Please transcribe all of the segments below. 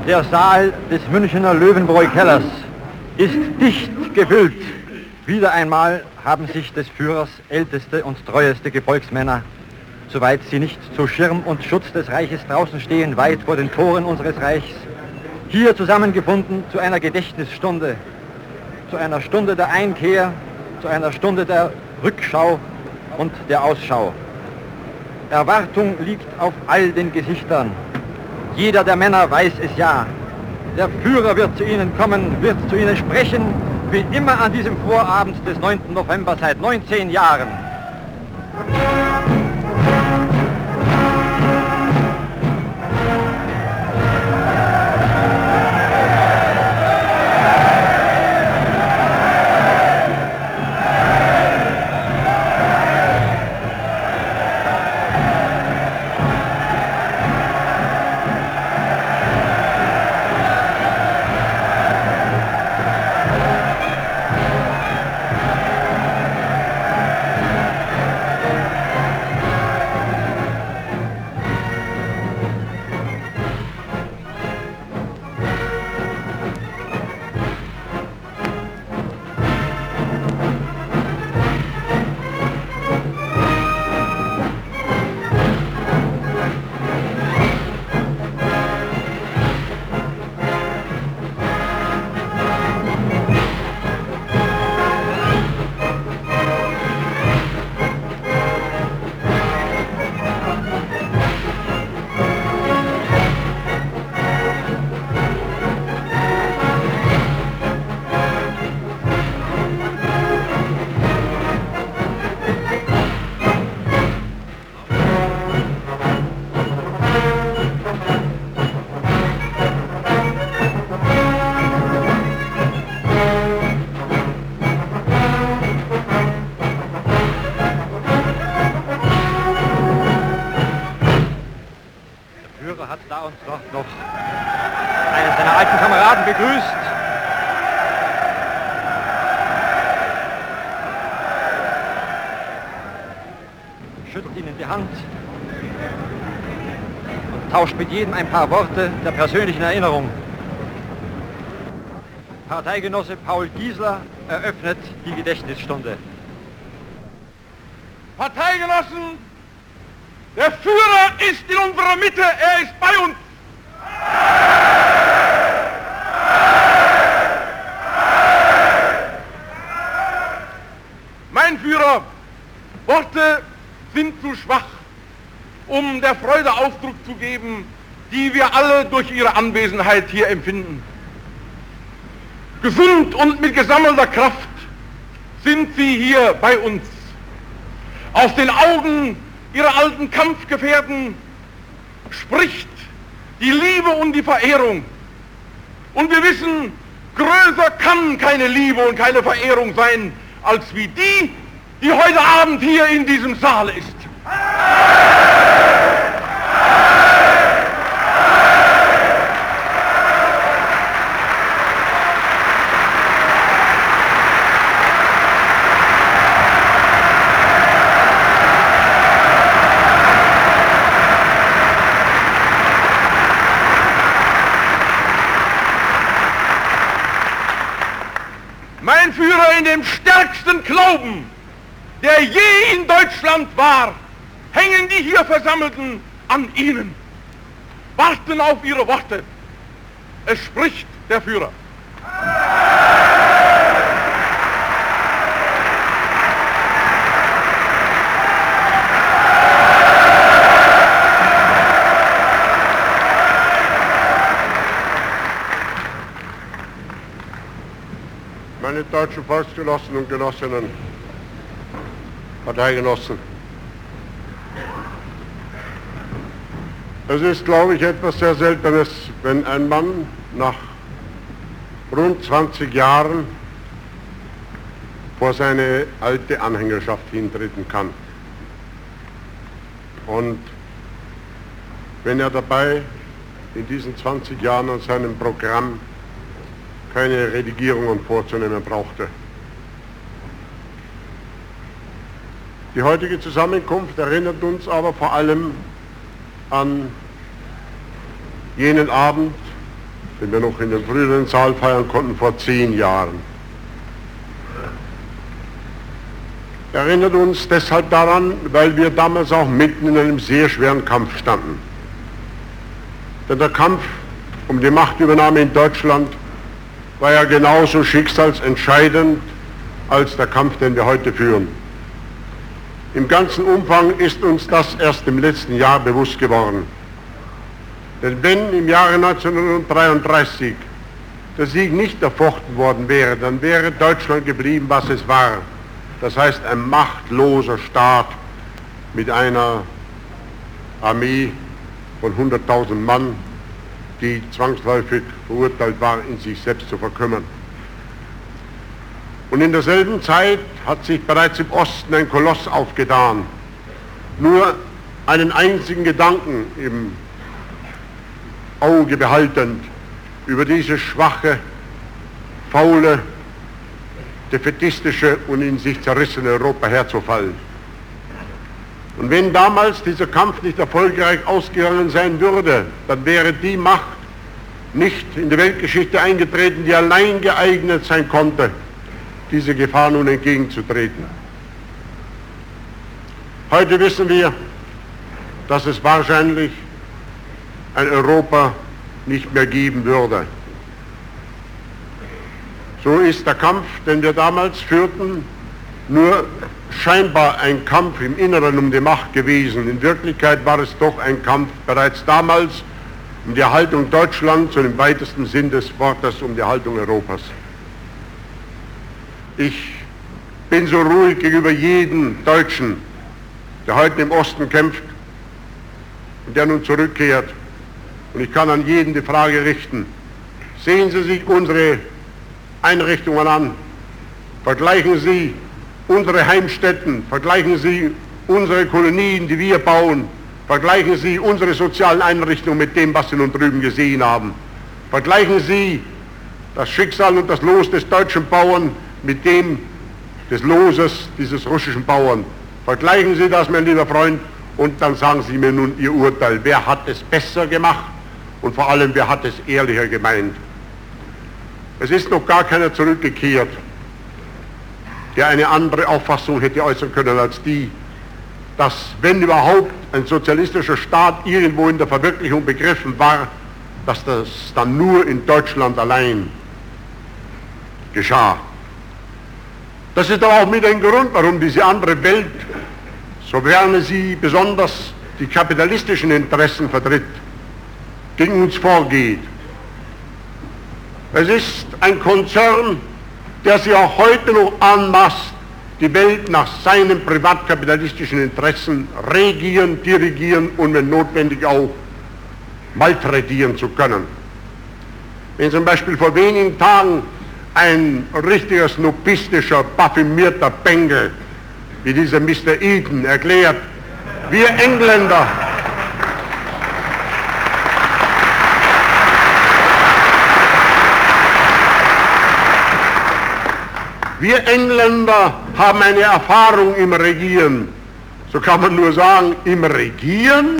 Der Saal des Münchener Löwenbräu-Kellers ist dicht gefüllt. Wieder einmal haben sich des Führers älteste und treueste Gefolgsmänner, soweit sie nicht zu Schirm und Schutz des Reiches draußen stehen, weit vor den Toren unseres Reichs, hier zusammengefunden zu einer Gedächtnisstunde, zu einer Stunde der Einkehr, zu einer Stunde der Rückschau und der Ausschau. Erwartung liegt auf all den Gesichtern. Jeder der Männer weiß es ja. Der Führer wird zu ihnen kommen, wird zu ihnen sprechen, wie immer an diesem Vorabend des 9. November seit 19 Jahren. Noch einen seiner alten Kameraden begrüßt. Schüttelt ihnen die Hand und tauscht mit jedem ein paar Worte der persönlichen Erinnerung. Parteigenosse Paul Giesler eröffnet die Gedächtnisstunde. Parteigenossen, der Führer ist in unserer Mitte, er ist bei uns. Mein Führer, Worte sind zu schwach, um der Freude Ausdruck zu geben, die wir alle durch Ihre Anwesenheit hier empfinden. Gesund und mit gesammelter Kraft sind Sie hier bei uns. Aus den Augen Ihrer alten Kampfgefährten spricht die Liebe und die Verehrung. Und wir wissen, größer kann keine Liebe und keine Verehrung sein, als wie die heute Abend hier in diesem Saale ist. Mein Führer in dem stärksten Glauben, der je in Deutschland war, hängen die hier Versammelten an Ihnen, warten auf Ihre Worte. Es spricht der Führer. Meine deutschen Volksgenossen und Genossinnen, Parteigenossen. Es ist, glaube ich, etwas sehr Seltenes, wenn ein Mann nach rund 20 Jahren vor seine alte Anhängerschaft hintreten kann. Und wenn er dabei in diesen 20 Jahren an seinem Programm keine Redigierungen vorzunehmen brauchte. Die heutige Zusammenkunft erinnert uns aber vor allem an jenen Abend den wir noch in den früheren Saal feiern konnten, vor 10 Jahren. Erinnert uns deshalb daran, weil wir damals auch mitten in einem sehr schweren Kampf standen. Denn der Kampf um die Machtübernahme in Deutschland war ja genauso schicksalsentscheidend als der Kampf, den wir heute führen. Im ganzen Umfang ist uns das erst im letzten Jahr bewusst geworden. Denn wenn im Jahre 1933 der Sieg nicht erfochten worden wäre, dann wäre Deutschland geblieben, was es war. Das heißt, ein machtloser Staat mit einer Armee von 100.000 Mann, die zwangsläufig verurteilt war, in sich selbst zu verkümmern. Und in derselben Zeit hat sich bereits im Osten ein Koloss aufgetan. Nur einen einzigen Gedanken im Auge behaltend, über dieses schwache, faule, defätistische und in sich zerrissene Europa herzufallen. Und wenn damals dieser Kampf nicht erfolgreich ausgegangen sein würde, dann wäre die Macht nicht in die Weltgeschichte eingetreten, die allein geeignet sein konnte, diese Gefahr nun entgegenzutreten. Heute wissen wir, dass es wahrscheinlich ein Europa nicht mehr geben würde. So ist der Kampf, den wir damals führten, nur scheinbar ein Kampf im Inneren um die Macht gewesen. In Wirklichkeit war es doch ein Kampf bereits damals um die Erhaltung Deutschlands und im weitesten Sinn des Wortes um die Erhaltung Europas. Ich bin so ruhig gegenüber jedem Deutschen, der heute im Osten kämpft und der nun zurückkehrt. Und ich kann an jeden die Frage richten: Sehen Sie sich unsere Einrichtungen an, vergleichen Sie unsere Heimstätten, vergleichen Sie unsere Kolonien, die wir bauen, vergleichen Sie unsere sozialen Einrichtungen mit dem, was Sie nun drüben gesehen haben. Vergleichen Sie das Schicksal und das Los des deutschen Bauern mit dem des Loses dieses russischen Bauern. Vergleichen Sie das, mein lieber Freund, und dann sagen Sie mir nun Ihr Urteil. Wer hat es besser gemacht und vor allem, wer hat es ehrlicher gemeint? Es ist noch gar keiner zurückgekehrt, der eine andere Auffassung hätte äußern können als die, dass, wenn überhaupt ein sozialistischer Staat irgendwo in der Verwirklichung begriffen war, dass das dann nur in Deutschland allein geschah. Das ist aber auch mit ein Grund, warum diese andere Welt, sofern sie besonders die kapitalistischen Interessen vertritt, gegen uns vorgeht. Es ist ein Konzern, der sich auch heute noch anmaßt, die Welt nach seinen privatkapitalistischen Interessen regieren, dirigieren und wenn notwendig auch malträtieren zu können. Wenn zum Beispiel vor wenigen Tagen ein richtiger snopistischer, parfümierter Bengel wie dieser Mr. Eden erklärt, wir Engländer haben eine Erfahrung im Regieren. So kann man nur sagen, im Regieren,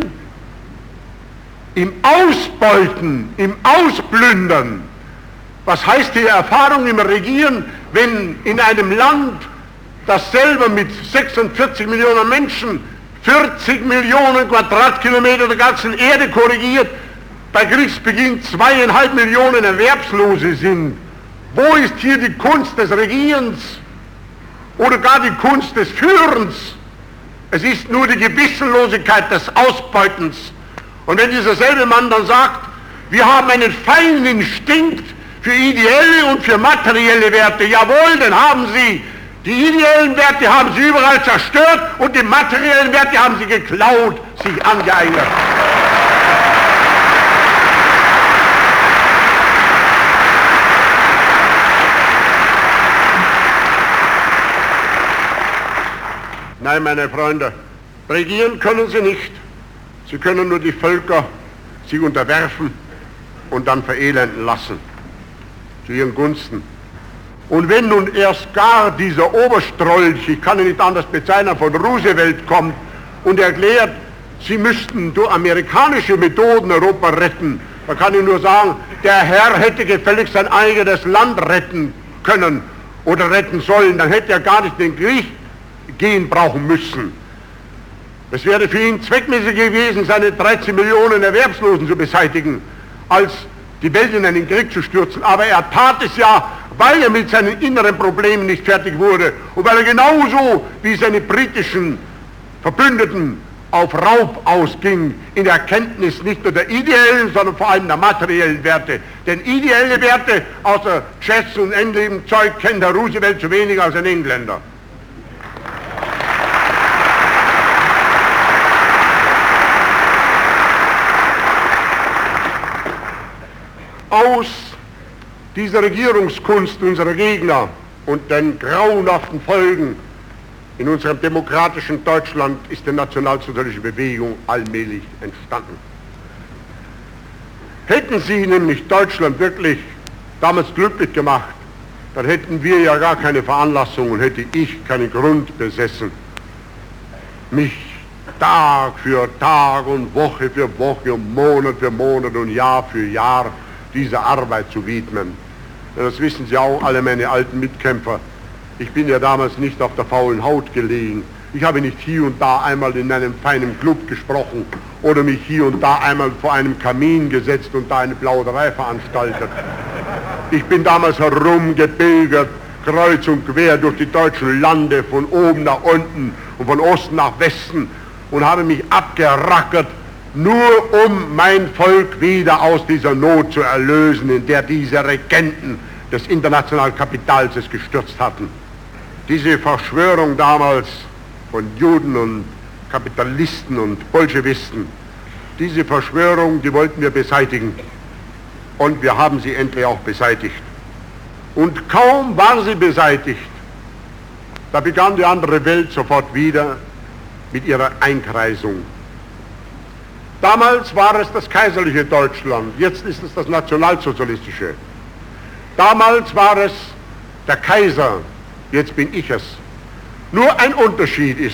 im Ausbeuten, im Ausplündern. Was heißt die Erfahrung im Regieren, wenn in einem Land, das selber mit 46 Millionen Menschen 40 Millionen Quadratkilometer der ganzen Erde korrigiert, bei Kriegsbeginn 2,5 Millionen Erwerbslose sind? Wo ist hier die Kunst des Regierens oder gar die Kunst des Führens? Es ist nur die Gewissenlosigkeit des Ausbeutens. Und wenn dieser selbe Mann dann sagt, wir haben einen feinen Instinkt für ideelle und für materielle Werte, jawohl, den haben Sie. Die ideellen Werte haben Sie überall zerstört und die materiellen Werte haben Sie geklaut, sich angeeignet. Nein, meine Freunde, regieren können Sie nicht. Sie können nur die Völker sich unterwerfen und dann verelenden lassen, zu ihren Gunsten. Und wenn nun erst gar dieser Oberstrolch, ich kann ihn nicht anders bezeichnen, von Roosevelt kommt und erklärt, sie müssten durch amerikanische Methoden Europa retten, Da kann ich nur sagen, der Herr hätte gefälligst sein eigenes Land retten können oder retten sollen. Dann hätte er gar nicht in den Krieg gehen brauchen müssen. Es wäre für ihn zweckmäßig gewesen, seine 13 Millionen Erwerbslosen zu beseitigen, als die Welt in einen Krieg zu stürzen. Aber er tat es ja, weil er mit seinen inneren Problemen nicht fertig wurde und weil er genauso wie seine britischen Verbündeten auf Raub ausging, in der Erkenntnis nicht nur der ideellen, sondern vor allem der materiellen Werte. Denn ideelle Werte außer Jazz und Endleben-Zeug kennt Herr Roosevelt zu wenig als ein Engländer. Aus dieser Regierungskunst unserer Gegner und den grauenhaften Folgen in unserem demokratischen Deutschland ist die nationalsozialistische Bewegung allmählich entstanden. Hätten Sie nämlich Deutschland wirklich damals glücklich gemacht, dann hätten wir ja gar keine Veranlassung und hätte ich keinen Grund besessen, mich Tag für Tag und Woche für Woche und Monat für Monat und Jahr für Jahr dieser Arbeit zu widmen. Das wissen Sie auch, alle meine alten Mitkämpfer. Ich bin ja damals nicht auf der faulen Haut gelegen. Ich habe nicht hier und da einmal in einem feinen Club gesprochen oder mich hier und da einmal vor einem Kamin gesetzt und da eine Plauderei veranstaltet. Ich bin damals herumgepilgert, kreuz und quer durch die deutschen Lande, von oben nach unten und von Osten nach Westen und habe mich abgerackert, nur um mein Volk wieder aus dieser Not zu erlösen, in der diese Regenten des internationalen Kapitals es gestürzt hatten. Diese Verschwörung damals von Juden und Kapitalisten und Bolschewisten, diese Verschwörung, die wollten wir beseitigen. Und wir haben sie endlich auch beseitigt. Und kaum war sie beseitigt, da begann die andere Welt sofort wieder mit ihrer Einkreisung. Damals war es das kaiserliche Deutschland, jetzt ist es das nationalsozialistische. Damals war es der Kaiser, jetzt bin ich es. Nur ein Unterschied ist,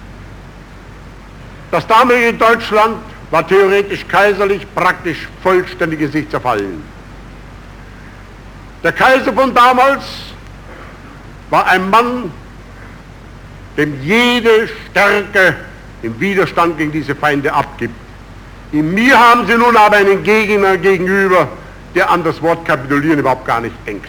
das damalige Deutschland war theoretisch kaiserlich, praktisch vollständig in sich zerfallen. Der Kaiser von damals war ein Mann, dem jede Stärke im Widerstand gegen diese Feinde abgibt. In mir haben sie nun aber einen Gegner gegenüber, der an das Wort kapitulieren überhaupt gar nicht denkt.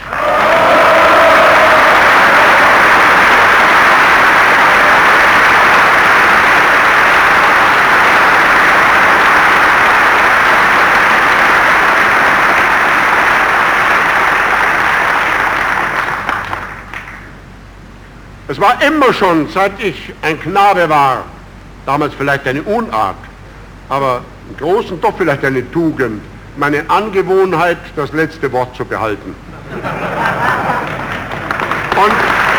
Es war immer schon, seit ich ein Knabe war, damals vielleicht eine Unart, aber im Großen doch vielleicht eine Tugend, meine Angewohnheit, das letzte Wort zu behalten. Und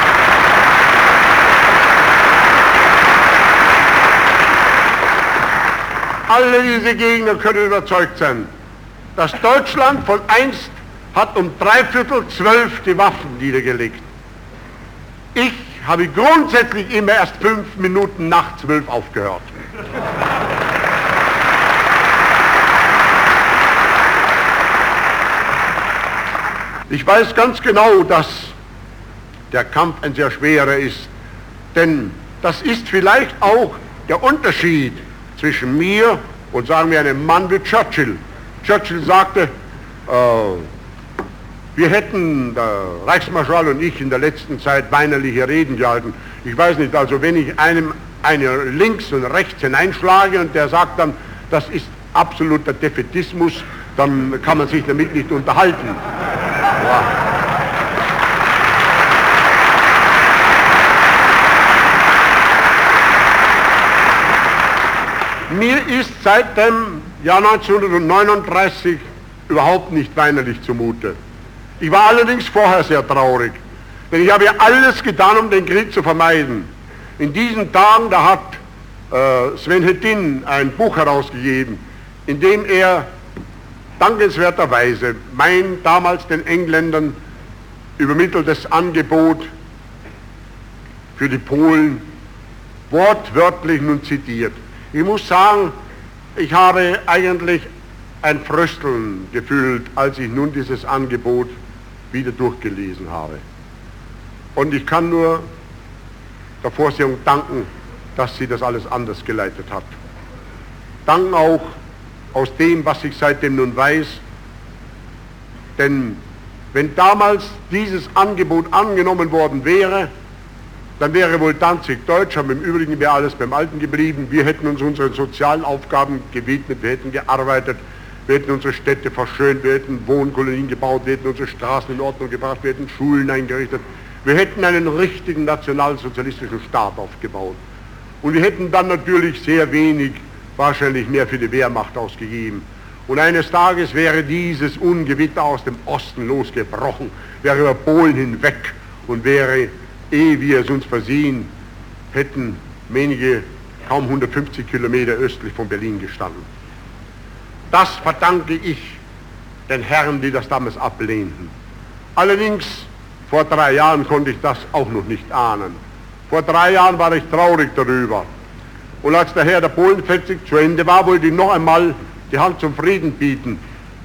alle diese Gegner können überzeugt sein, dass Deutschland von einst hat um 11:45 die Waffen niedergelegt. Ich habe grundsätzlich immer erst 5 Minuten nach 12 aufgehört. Ich weiß ganz genau, dass der Kampf ein sehr schwerer ist, denn das ist vielleicht auch der Unterschied zwischen mir und, sagen wir, einem Mann wie Churchill. Churchill sagte, wir hätten, der Reichsmarschall und ich, in der letzten Zeit weinerliche Reden gehalten. Ich weiß nicht, also wenn ich einem eine links und rechts hineinschlage und der sagt dann, das ist absoluter Defätismus, dann kann man sich damit nicht unterhalten. Ja. Mir ist seit dem Jahr 1939 überhaupt nicht weinerlich zumute. Ich war allerdings vorher sehr traurig, denn ich habe ja alles getan, um den Krieg zu vermeiden. In diesen Tagen, da hat Sven Hedin ein Buch herausgegeben, in dem er dankenswerterweise mein damals den Engländern übermitteltes Angebot für die Polen wortwörtlich nun zitiert. Ich muss sagen, ich habe eigentlich ein Frösteln gefühlt, als ich nun dieses Angebot wieder durchgelesen habe. Und ich kann nur der Vorsehung danken, dass sie das alles anders geleitet hat. Danken auch aus dem, was ich seitdem nun weiß, denn wenn damals dieses Angebot angenommen worden wäre, dann wäre wohl Danzig deutsch, aber im Übrigen wäre alles beim Alten geblieben. Wir hätten uns unseren sozialen Aufgaben gewidmet, wir hätten gearbeitet, wir hätten unsere Städte verschönt, wir hätten Wohnkolonien gebaut, wir hätten unsere Straßen in Ordnung gebracht, wir hätten Schulen eingerichtet, wir hätten einen richtigen nationalsozialistischen Staat aufgebaut. Und wir hätten dann natürlich sehr wenig, wahrscheinlich mehr für die Wehrmacht ausgegeben. Und eines Tages wäre dieses Ungewitter aus dem Osten losgebrochen, wäre über Polen hinweg und wäre, ehe wir es uns versehen hätten, wenige, kaum 150 Kilometer östlich von Berlin gestanden. Das verdanke ich den Herren, die das damals ablehnten. Allerdings, vor 3 Jahren konnte ich das auch noch nicht ahnen. Vor 3 Jahren war ich traurig darüber. Und als der Herr der Polenfeldzug zu Ende war, wollte ich noch einmal die Hand zum Frieden bieten,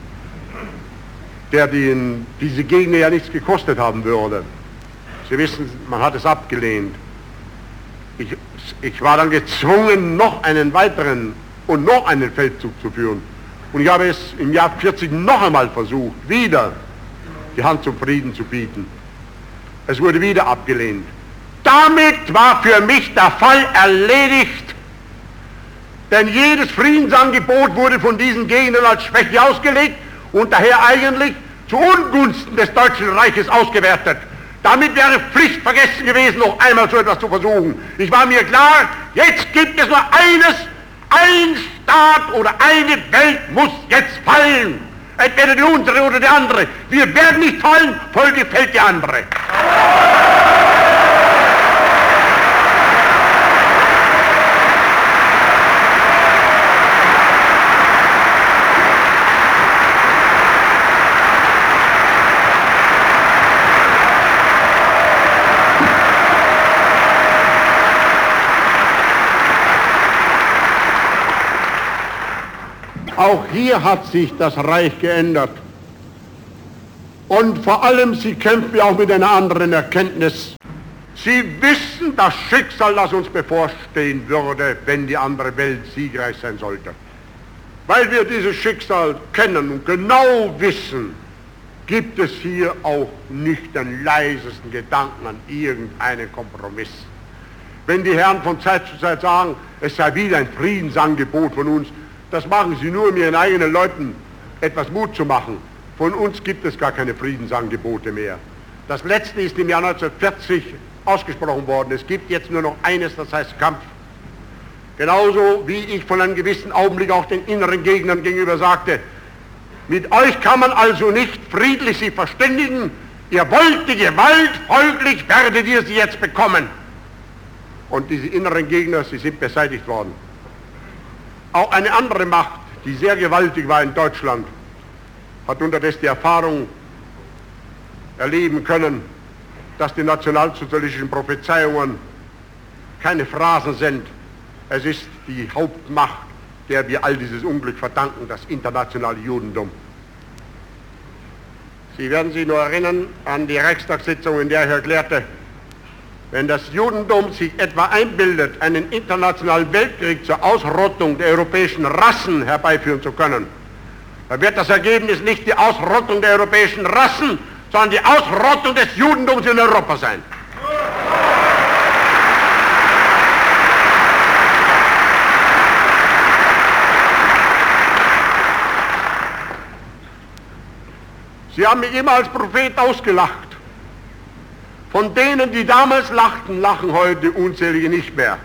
der diese Gegner ja nichts gekostet haben würde. Sie wissen, man hat es abgelehnt. Ich war dann gezwungen, noch einen weiteren und noch einen Feldzug zu führen. Und ich habe es im Jahr 40 noch einmal versucht, wieder die Hand zum Frieden zu bieten. Es wurde wieder abgelehnt. Damit war für mich der Fall erledigt, denn jedes Friedensangebot wurde von diesen Gegnern als Schwäche ausgelegt und daher eigentlich zu Ungunsten des Deutschen Reiches ausgewertet. Damit wäre Pflicht vergessen gewesen, noch einmal so etwas zu versuchen. Ich war mir klar, jetzt gibt es nur eines, ein Staat oder eine Welt muss jetzt fallen. Entweder die unsere oder die andere. Wir werden nicht fallen, Folge fällt die andere. Auch hier hat sich das Reich geändert. Und vor allem, sie kämpfen auch mit einer anderen Erkenntnis. Sie wissen das Schicksal, das uns bevorstehen würde, wenn die andere Welt siegreich sein sollte. Weil wir dieses Schicksal kennen und genau wissen, gibt es hier auch nicht den leisesten Gedanken an irgendeinen Kompromiss. Wenn die Herren von Zeit zu Zeit sagen, es sei wieder ein Friedensangebot von uns, das machen sie nur, um ihren eigenen Leuten etwas Mut zu machen. Von uns gibt es gar keine Friedensangebote mehr. Das letzte ist im Jahr 1940 ausgesprochen worden. Es gibt jetzt nur noch eines, das heißt Kampf. Genauso wie ich von einem gewissen Augenblick auch den inneren Gegnern gegenüber sagte, mit euch kann man also nicht friedlich sich verständigen, ihr wollt die Gewalt, folglich werdet ihr sie jetzt bekommen. Und diese inneren Gegner, sie sind beseitigt worden. Auch eine andere Macht, die sehr gewaltig war in Deutschland, hat unterdessen die Erfahrung erleben können, dass die nationalsozialistischen Prophezeiungen keine Phrasen sind. Es ist die Hauptmacht, der wir all dieses Unglück verdanken, das internationale Judentum. Sie werden sich nur erinnern an die Reichstagssitzung, in der ich erklärte, wenn das Judentum sich etwa einbildet, einen internationalen Weltkrieg zur Ausrottung der europäischen Rassen herbeiführen zu können, dann wird das Ergebnis nicht die Ausrottung der europäischen Rassen, sondern die Ausrottung des Judentums in Europa sein. Sie haben mich immer als Prophet ausgelacht. Von denen, die damals lachten, lachen heute unzählige nicht mehr.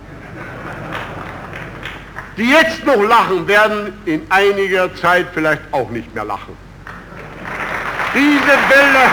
Die jetzt noch lachen, werden in einiger Zeit vielleicht auch nicht mehr lachen. Diese Welle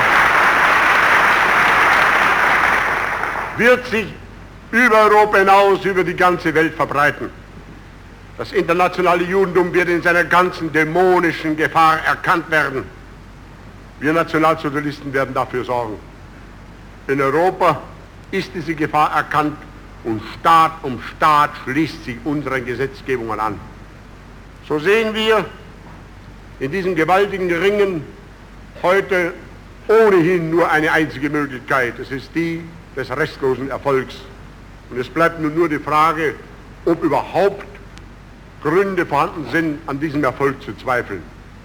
wird sich über Europa hinaus, über die ganze Welt verbreiten. Das internationale Judentum wird in seiner ganzen dämonischen Gefahr erkannt werden. Wir Nationalsozialisten werden dafür sorgen. In Europa ist diese Gefahr erkannt und Staat um Staat schließt sich unseren Gesetzgebungen an. So sehen wir, in diesem gewaltigen Ringen heute ohnehin nur eine einzige Möglichkeit. Es ist die des restlosen Erfolgs. Und es bleibt nun nur die Frage, ob überhaupt Gründe vorhanden sind, an diesem Erfolg zu zweifeln.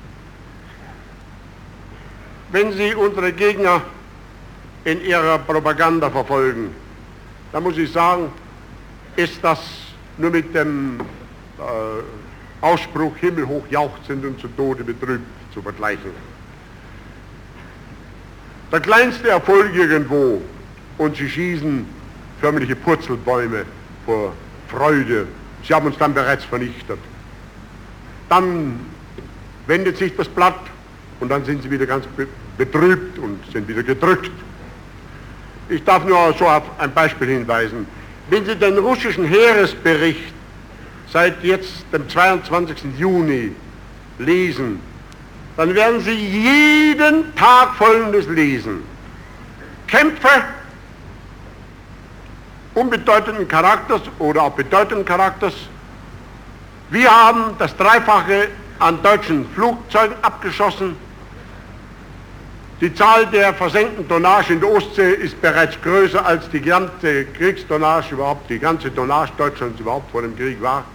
Wenn Sie unsere Gegner in ihrer Propaganda verfolgen, dann muss ich sagen, ist das nur mit dem Ausspruch himmelhoch jauchzend und zu Tode betrübt zu vergleichen. Der kleinste Erfolg irgendwo und sie schießen förmliche Purzelbäume vor Freude. Sie haben uns dann bereits vernichtet. Dann wendet sich das Blatt und dann sind sie wieder ganz betrübt und sind wieder gedrückt. Ich darf nur so auf ein Beispiel hinweisen. Wenn Sie den russischen Heeresbericht seit jetzt dem 22. Juni lesen, dann werden Sie jeden Tag Folgendes lesen. Kämpfe unbedeutenden Charakters oder auch bedeutenden Charakters. Wir haben das Dreifache an deutschen Flugzeugen abgeschossen. Die Zahl der versenkten Tonnage in der Ostsee ist bereits größer als die ganze Kriegstonnage überhaupt, die ganze Tonnage Deutschlands überhaupt vor dem Krieg war.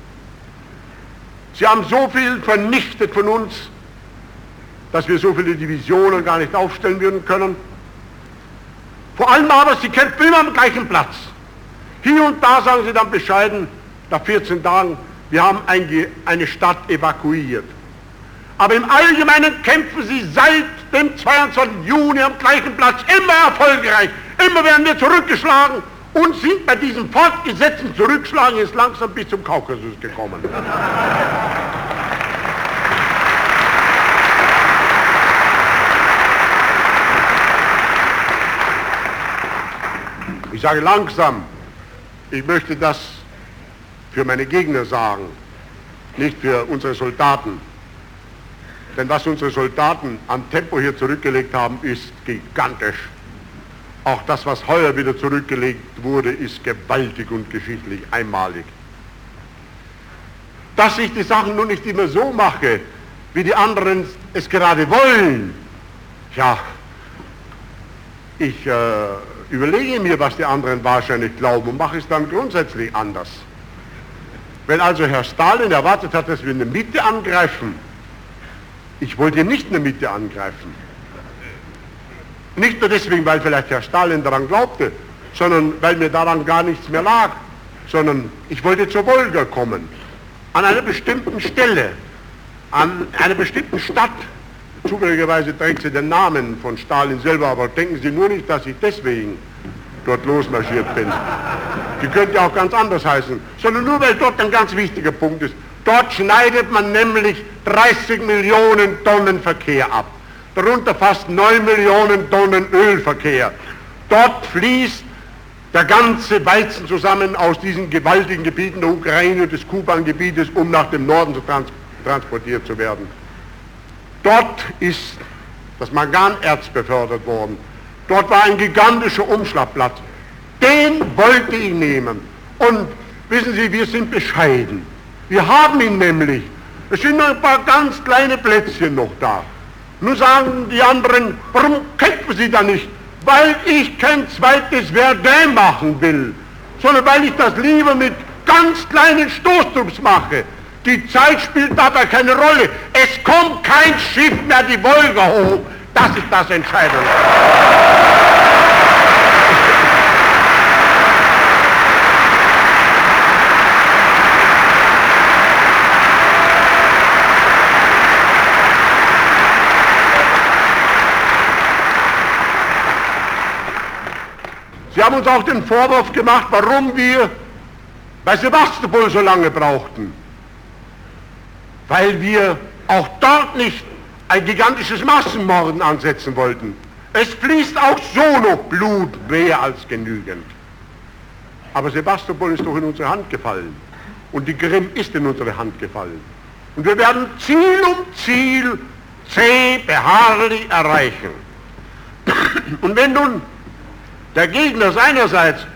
Sie haben so viel vernichtet von uns, dass wir so viele Divisionen gar nicht aufstellen würden können. Vor allem aber, sie kämpfen immer am gleichen Platz. Hier und da sagen sie dann bescheiden, nach 14 Tagen, wir haben eine Stadt evakuiert. Aber im Allgemeinen kämpfen sie seit dem 22. Juni am gleichen Platz, immer erfolgreich. Immer werden wir zurückgeschlagen und sind bei diesem fortgesetzten Zurückschlagen jetzt langsam bis zum Kaukasus gekommen. Ich sage langsam, ich möchte das für meine Gegner sagen, nicht für unsere Soldaten. Denn was unsere Soldaten an Tempo hier zurückgelegt haben, ist gigantisch. Auch das, was heuer wieder zurückgelegt wurde, ist gewaltig und geschichtlich einmalig. Dass ich die Sachen nun nicht immer so mache, wie die anderen es gerade wollen, ja, ich überlege mir, was die anderen wahrscheinlich glauben und mache es dann grundsätzlich anders. Wenn also Herr Stalin erwartet hat, dass wir in der Mitte angreifen, ich wollte nicht in der Mitte angreifen. Nicht nur deswegen, weil vielleicht Herr Stalin daran glaubte, sondern weil mir daran gar nichts mehr lag, sondern ich wollte zur Wolga kommen, an einer bestimmten Stelle, an einer bestimmten Stadt. Zufälligerweise trägt sie den Namen von Stalin selber, aber denken Sie nur nicht, dass ich deswegen dort losmarschiert bin. Die könnte auch ganz anders heißen, sondern nur, weil dort ein ganz wichtiger Punkt ist. Dort schneidet man nämlich 30 Millionen Tonnen Verkehr ab, darunter fast 9 Millionen Tonnen Ölverkehr. Dort fließt der ganze Weizen zusammen aus diesen gewaltigen Gebieten der Ukraine und des Kuban-Gebietes, um nach dem Norden transportiert zu werden. Dort ist das Manganerz befördert worden. Dort war ein gigantischer Umschlagplatz. Den wollte ich nehmen. Und wissen Sie, wir sind bescheiden. Wir haben ihn nämlich. Es sind noch ein paar ganz kleine Plätzchen noch da. Nun sagen die anderen, warum kämpfen Sie da nicht? Weil ich kein zweites Verdun machen will, sondern weil ich das lieber mit ganz kleinen Stoßtrupps mache. Die Zeit spielt dabei keine Rolle. Es kommt kein Schiff mehr die Wolga hoch. Das ist das Entscheidende. Sie haben uns auch den Vorwurf gemacht, warum wir bei Sebastopol so lange brauchten. Weil wir auch dort nicht ein gigantisches Massenmorden ansetzen wollten. Es fließt auch so noch Blut, mehr als genügend. Aber Sebastopol ist doch in unsere Hand gefallen. Und die Krim ist in unsere Hand gefallen. Und wir werden Ziel um Ziel zäh, beharrlich erreichen. Und wenn nun der Gegner seinerseits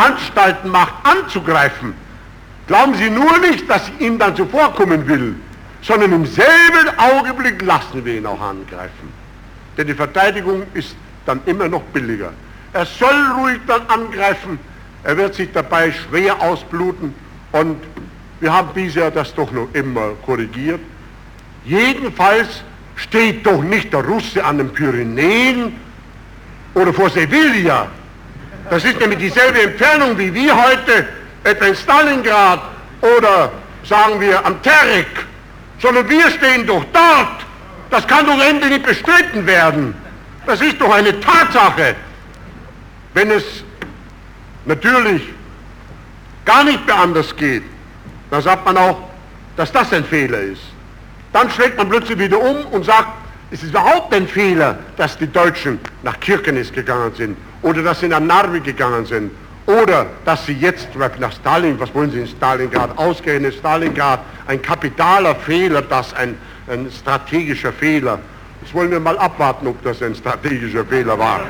Anstalten macht, anzugreifen, glauben Sie nur nicht, dass ich ihm dann zuvorkommen will. sondern im selben Augenblick lassen wir ihn auch angreifen. Denn die Verteidigung ist dann immer noch billiger. Er soll ruhig dann angreifen, er wird sich dabei schwer ausbluten und wir haben bisher das doch noch immer korrigiert. Jedenfalls steht doch nicht der Russe an den Pyrenäen oder vor Sevilla. Das ist nämlich dieselbe Entfernung wie wir heute etwa in Stalingrad oder sagen wir am Terek, sondern wir stehen doch dort. Das kann doch endlich nicht bestritten werden. Das ist doch eine Tatsache. Wenn es natürlich gar nicht mehr anders geht, dann sagt man auch, dass das ein Fehler ist. Dann schlägt man plötzlich wieder um und sagt, es ist überhaupt ein Fehler, dass die Deutschen nach Kirkenes gegangen sind oder dass sie nach Narvik gegangen sind oder dass sie jetzt nach Stalingrad, was wollen sie in Stalingrad, ausgerechnet Stalingrad, ein kapitaler Fehler, das ein strategischer Fehler. Das wollen wir mal abwarten, ob das ein strategischer Fehler war.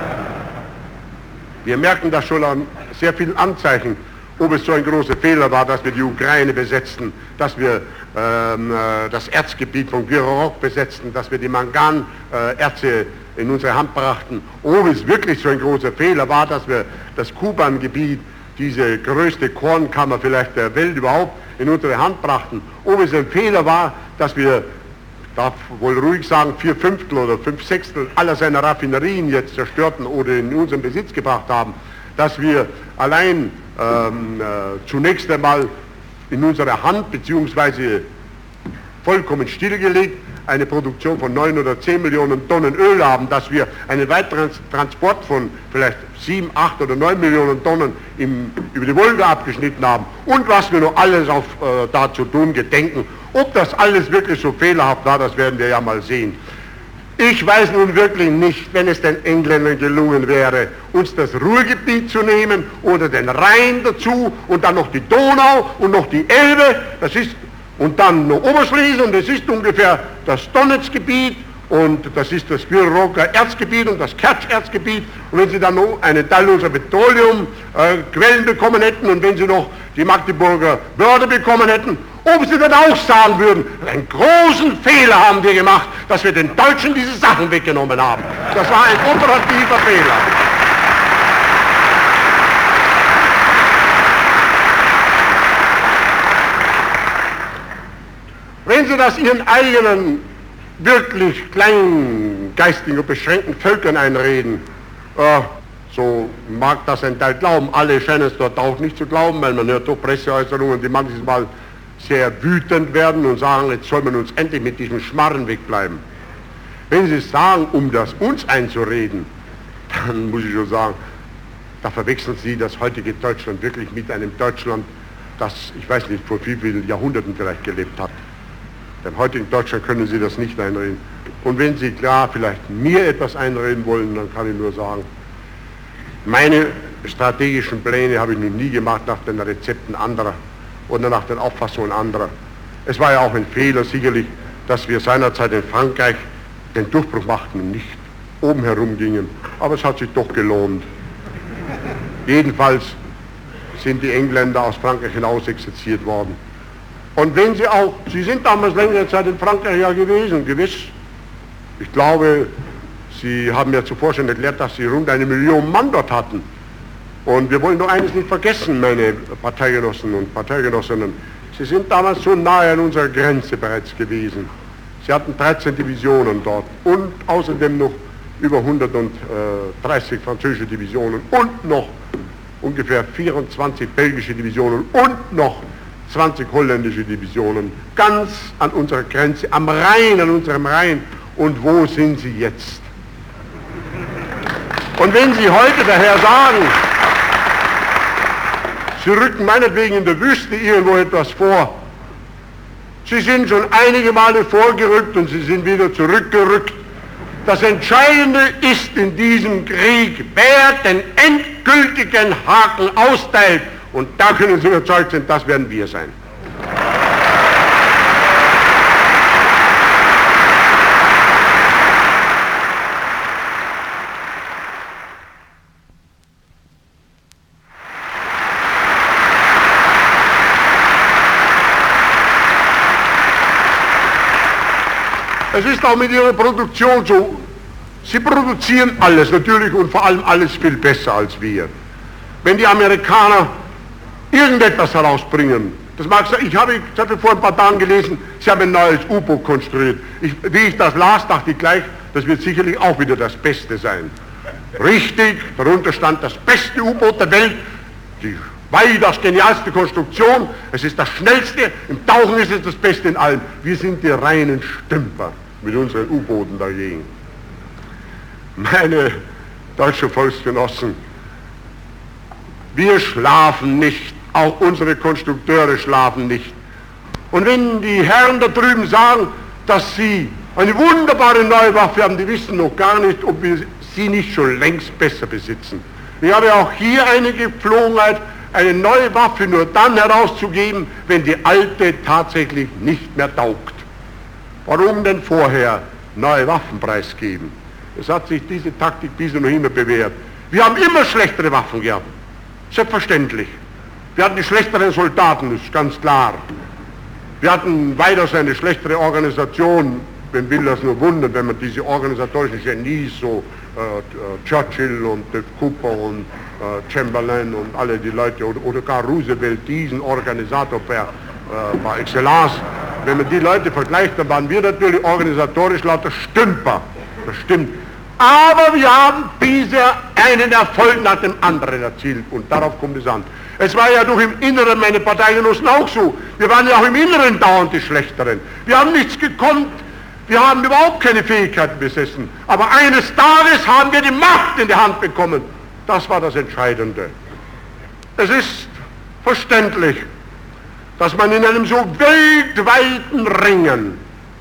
Wir merken das schon an sehr vielen Anzeichen, ob es so ein großer Fehler war, dass wir die Ukraine besetzten, dass wir das Erzgebiet von Girorok besetzten, dass wir die Manganerze in unsere Hand brachten, ob es wirklich so ein großer Fehler war, dass wir das Kuban-Gebiet, diese größte Kornkammer vielleicht der Welt überhaupt, in unsere Hand brachten, ob es ein Fehler war, dass wir, ich darf wohl ruhig sagen, 4/5 oder 5/6 aller seiner Raffinerien jetzt zerstörten oder in unseren Besitz gebracht haben, dass wir allein zunächst einmal in unserer Hand beziehungsweise vollkommen stillgelegt eine Produktion von 9 oder 10 Millionen Tonnen Öl haben, dass wir einen weiteren Transport von vielleicht 7, 8 oder 9 Millionen Tonnen über die Wolga abgeschnitten haben und was wir noch alles da zu tun gedenken. Ob das alles wirklich so fehlerhaft war, das werden wir ja mal sehen. Ich weiß nun wirklich nicht, wenn es den Engländern gelungen wäre, uns das Ruhrgebiet zu nehmen oder den Rhein dazu und dann noch die Donau und noch die Elbe, und dann noch Oberschlesien, das ist ungefähr das Donetsk-Gebiet und das ist das Giroroker Erzgebiet und das Kertsch-Erzgebiet, und wenn Sie dann noch einen Teil unserer Petroleumquellen bekommen hätten und wenn Sie noch die Magdeburger Börde bekommen hätten, ob Sie dann auch sagen würden, einen großen Fehler haben wir gemacht, dass wir den Deutschen diese Sachen weggenommen haben. Das war ein operativer Fehler. Wenn Sie das Ihren eigenen, wirklich kleingeistigen und beschränkten Völkern einreden, so mag das ein Teil glauben, alle scheinen es dort auch nicht zu glauben, weil man hört doch Presseäußerungen, die manches Mal sehr wütend werden und sagen, jetzt soll man uns endlich mit diesem Schmarren wegbleiben. Wenn Sie es sagen, um das uns einzureden, dann muss ich schon sagen, da verwechseln Sie das heutige Deutschland wirklich mit einem Deutschland, das, ich weiß nicht, vor wie vielen Jahrhunderten vielleicht gelebt hat. Dem heutigen Deutschland können Sie das nicht einreden. Und wenn Sie klar vielleicht mir etwas einreden wollen, dann kann ich nur sagen, meine strategischen Pläne habe ich noch nie gemacht nach den Rezepten anderer oder nach den Auffassungen anderer. Es war ja auch ein Fehler sicherlich, dass wir seinerzeit in Frankreich den Durchbruch machten und nicht oben herum gingen. Aber es hat sich doch gelohnt. Jedenfalls sind die Engländer aus Frankreich hinaus exerziert worden. Und wenn Sie sind damals längere Zeit in Frankreich ja gewesen, gewiss. Ich glaube, Sie haben ja zuvor schon erklärt, dass Sie rund 1 Million Mann dort hatten. Und wir wollen nur eines nicht vergessen, meine Parteigenossen und Parteigenossinnen. Sie sind damals so nahe an unserer Grenze bereits gewesen. Sie hatten 13 Divisionen dort und außerdem noch über 130 französische Divisionen und noch ungefähr 24 belgische Divisionen und noch 20 holländische Divisionen, ganz an unserer Grenze, am Rhein, an unserem Rhein. Und wo sind sie jetzt? Und wenn Sie heute daher sagen, Sie rücken meinetwegen in der Wüste irgendwo etwas vor, Sie sind schon einige Male vorgerückt und Sie sind wieder zurückgerückt. Das Entscheidende ist in diesem Krieg, wer den endgültigen Haken austeilt. Und da können Sie überzeugt sein, das werden wir sein. Es ist auch mit ihrer Produktion so. Sie produzieren alles natürlich und vor allem alles viel besser als wir. Wenn die Amerikaner irgendetwas herausbringen, das mag sein, ich habe vor ein paar Tagen gelesen, sie haben ein neues U-Boot konstruiert. Wie ich das las, dachte ich gleich, das wird sicherlich auch wieder das Beste sein. Richtig, darunter stand das beste U-Boot der Welt, die weitaus genialste Konstruktion, es ist das schnellste, im Tauchen ist es das Beste in allem. Wir sind die reinen Stümper mit unseren U-Booten dagegen. Meine deutschen Volksgenossen, wir schlafen nicht, auch unsere Konstrukteure schlafen nicht. Und wenn die Herren da drüben sagen, dass sie eine wunderbare neue Waffe haben, die wissen noch gar nicht, ob wir sie nicht schon längst besser besitzen. Ich habe auch hier eine Gepflogenheit, eine neue Waffe nur dann herauszugeben, wenn die alte tatsächlich nicht mehr taugt. Warum denn vorher neue Waffen preisgeben? Es hat sich diese Taktik bisher noch immer bewährt. Wir haben immer schlechtere Waffen gehabt. Selbstverständlich. Wir hatten die schlechteren Soldaten, das ist ganz klar. Wir hatten weitaus eine schlechtere Organisation. Wen will das nur wundern, wenn man diese organisatorischen Genies, so Churchill und Cooper und Chamberlain und alle die Leute, oder gar Roosevelt, diesen Organisator par excellence, wenn man die Leute vergleicht, dann waren wir natürlich organisatorisch lauter Stümper. Das stimmt. Aber wir haben bisher einen Erfolg nach dem anderen erzielt und darauf kommt es an. Es war ja doch im Inneren meine Parteigenossen auch so. Wir waren ja auch im Inneren dauernd die Schlechteren. Wir haben nichts gekonnt. Wir haben überhaupt keine Fähigkeiten besessen. Aber eines Tages haben wir die Macht in die Hand bekommen. Das war das Entscheidende. Es ist verständlich, dass man in einem so weltweiten Ringen,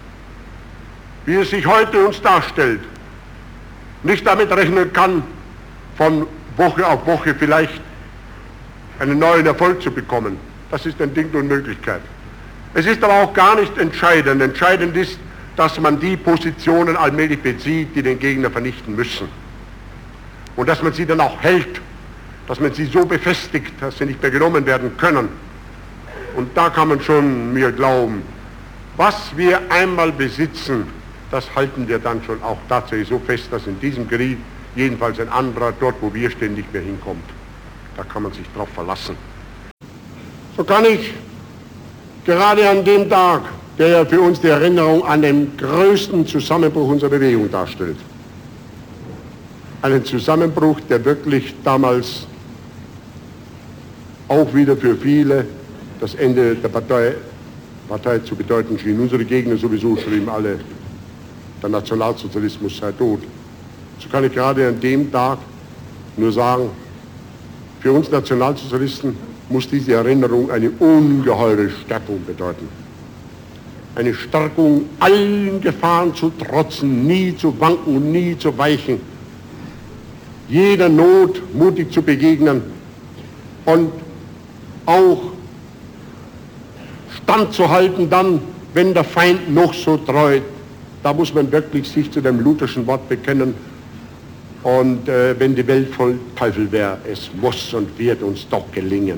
wie es sich heute uns darstellt, nicht damit rechnen kann, von Woche auf Woche vielleicht einen neuen Erfolg zu bekommen. Das ist ein Ding der Unmöglichkeit. Es ist aber auch gar nicht entscheidend. Entscheidend ist, dass man die Positionen allmählich bezieht, die den Gegner vernichten müssen. Und dass man sie dann auch hält, dass man sie so befestigt, dass sie nicht mehr genommen werden können. Und da kann man schon mir glauben, was wir einmal besitzen, das halten wir dann schon auch tatsächlich so fest, dass in diesem Krieg jedenfalls ein anderer dort, wo wir stehen, nicht mehr hinkommt. Da kann man sich drauf verlassen. So kann ich gerade an dem Tag, der ja für uns die Erinnerung an den größten Zusammenbruch unserer Bewegung darstellt, einen Zusammenbruch, der wirklich damals auch wieder für viele das Ende der Partei zu bedeuten schien. Unsere Gegner sowieso schrieben alle, der Nationalsozialismus sei tot. So kann ich gerade an dem Tag nur sagen, für uns Nationalsozialisten muss diese Erinnerung eine ungeheure Stärkung bedeuten. Eine Stärkung, allen Gefahren zu trotzen, nie zu wanken und nie zu weichen, jeder Not mutig zu begegnen und auch standzuhalten dann, wenn der Feind noch so treu. Da muss man wirklich sich zu dem lutherschen Wort bekennen. Und wenn die Welt voll Teufel wäre, es muss und wird uns doch gelingen.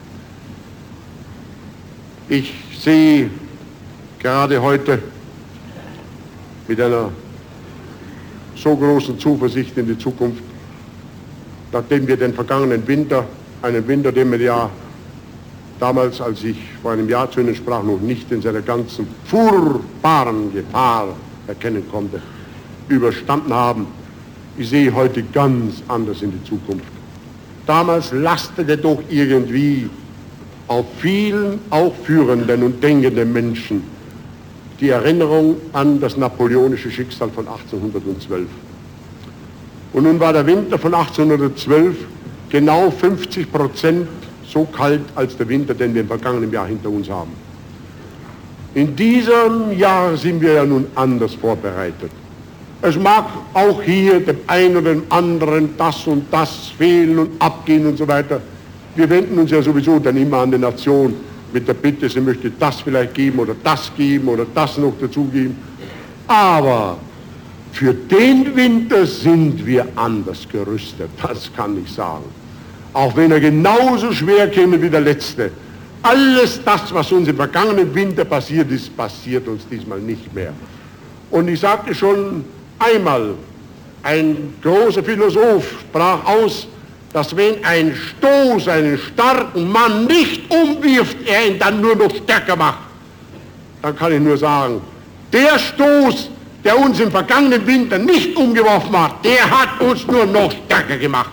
Ich sehe gerade heute mit einer so großen Zuversicht in die Zukunft, nachdem wir den vergangenen Winter, einen Winter, den wir ja damals, als ich vor einem Jahr zu Ihnen sprach, noch nicht in seiner ganzen furchtbaren Gefahr erkennen konnte, überstanden haben. Ich sehe heute ganz anders in die Zukunft. Damals lastete doch irgendwie auf vielen, auch führenden und denkenden Menschen, die Erinnerung an das napoleonische Schicksal von 1812. Und nun war der Winter von 1812 genau 50% so kalt als der Winter, den wir im vergangenen Jahr hinter uns haben. In diesem Jahr sind wir ja nun anders vorbereitet. Es mag auch hier dem einen oder dem anderen das und das fehlen und abgehen und so weiter. Wir wenden uns ja sowieso dann immer an die Nation mit der Bitte, sie möchte das vielleicht geben oder das noch dazu geben. Aber für den Winter sind wir anders gerüstet, das kann ich sagen. Auch wenn er genauso schwer käme wie der letzte. Alles das, was uns im vergangenen Winter passiert ist, passiert uns diesmal nicht mehr. Und ich sagte schon einmal, ein großer Philosoph sprach aus, dass wenn ein Stoß einen starken Mann nicht umwirft, er ihn dann nur noch stärker macht. Dann kann ich nur sagen, der Stoß, der uns im vergangenen Winter nicht umgeworfen hat, der hat uns nur noch stärker gemacht.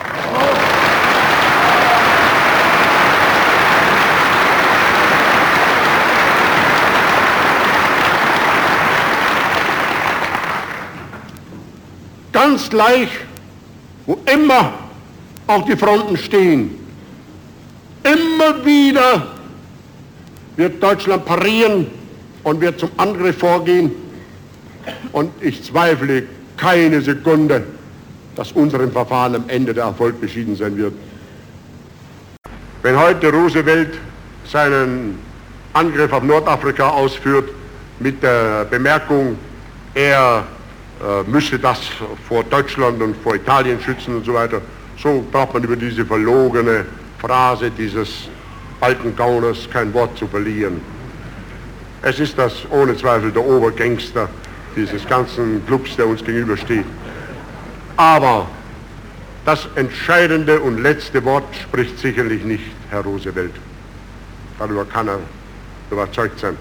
Ganz gleich, wo immer auch die Fronten stehen, immer wieder wird Deutschland parieren und wird zum Angriff vorgehen. Und ich zweifle keine Sekunde, dass unserem Verfahren am Ende der Erfolg beschieden sein wird. Wenn heute Roosevelt seinen Angriff auf Nordafrika ausführt mit der Bemerkung, er müsse das vor Deutschland und vor Italien schützen und so weiter, so braucht man über diese verlogene Phrase dieses alten Gauners kein Wort zu verlieren. Es ist das ohne Zweifel der Obergangster dieses ganzen Clubs, der uns gegenübersteht. Aber das entscheidende und letzte Wort spricht sicherlich nicht Herr Roosevelt. Darüber kann er überzeugt sein.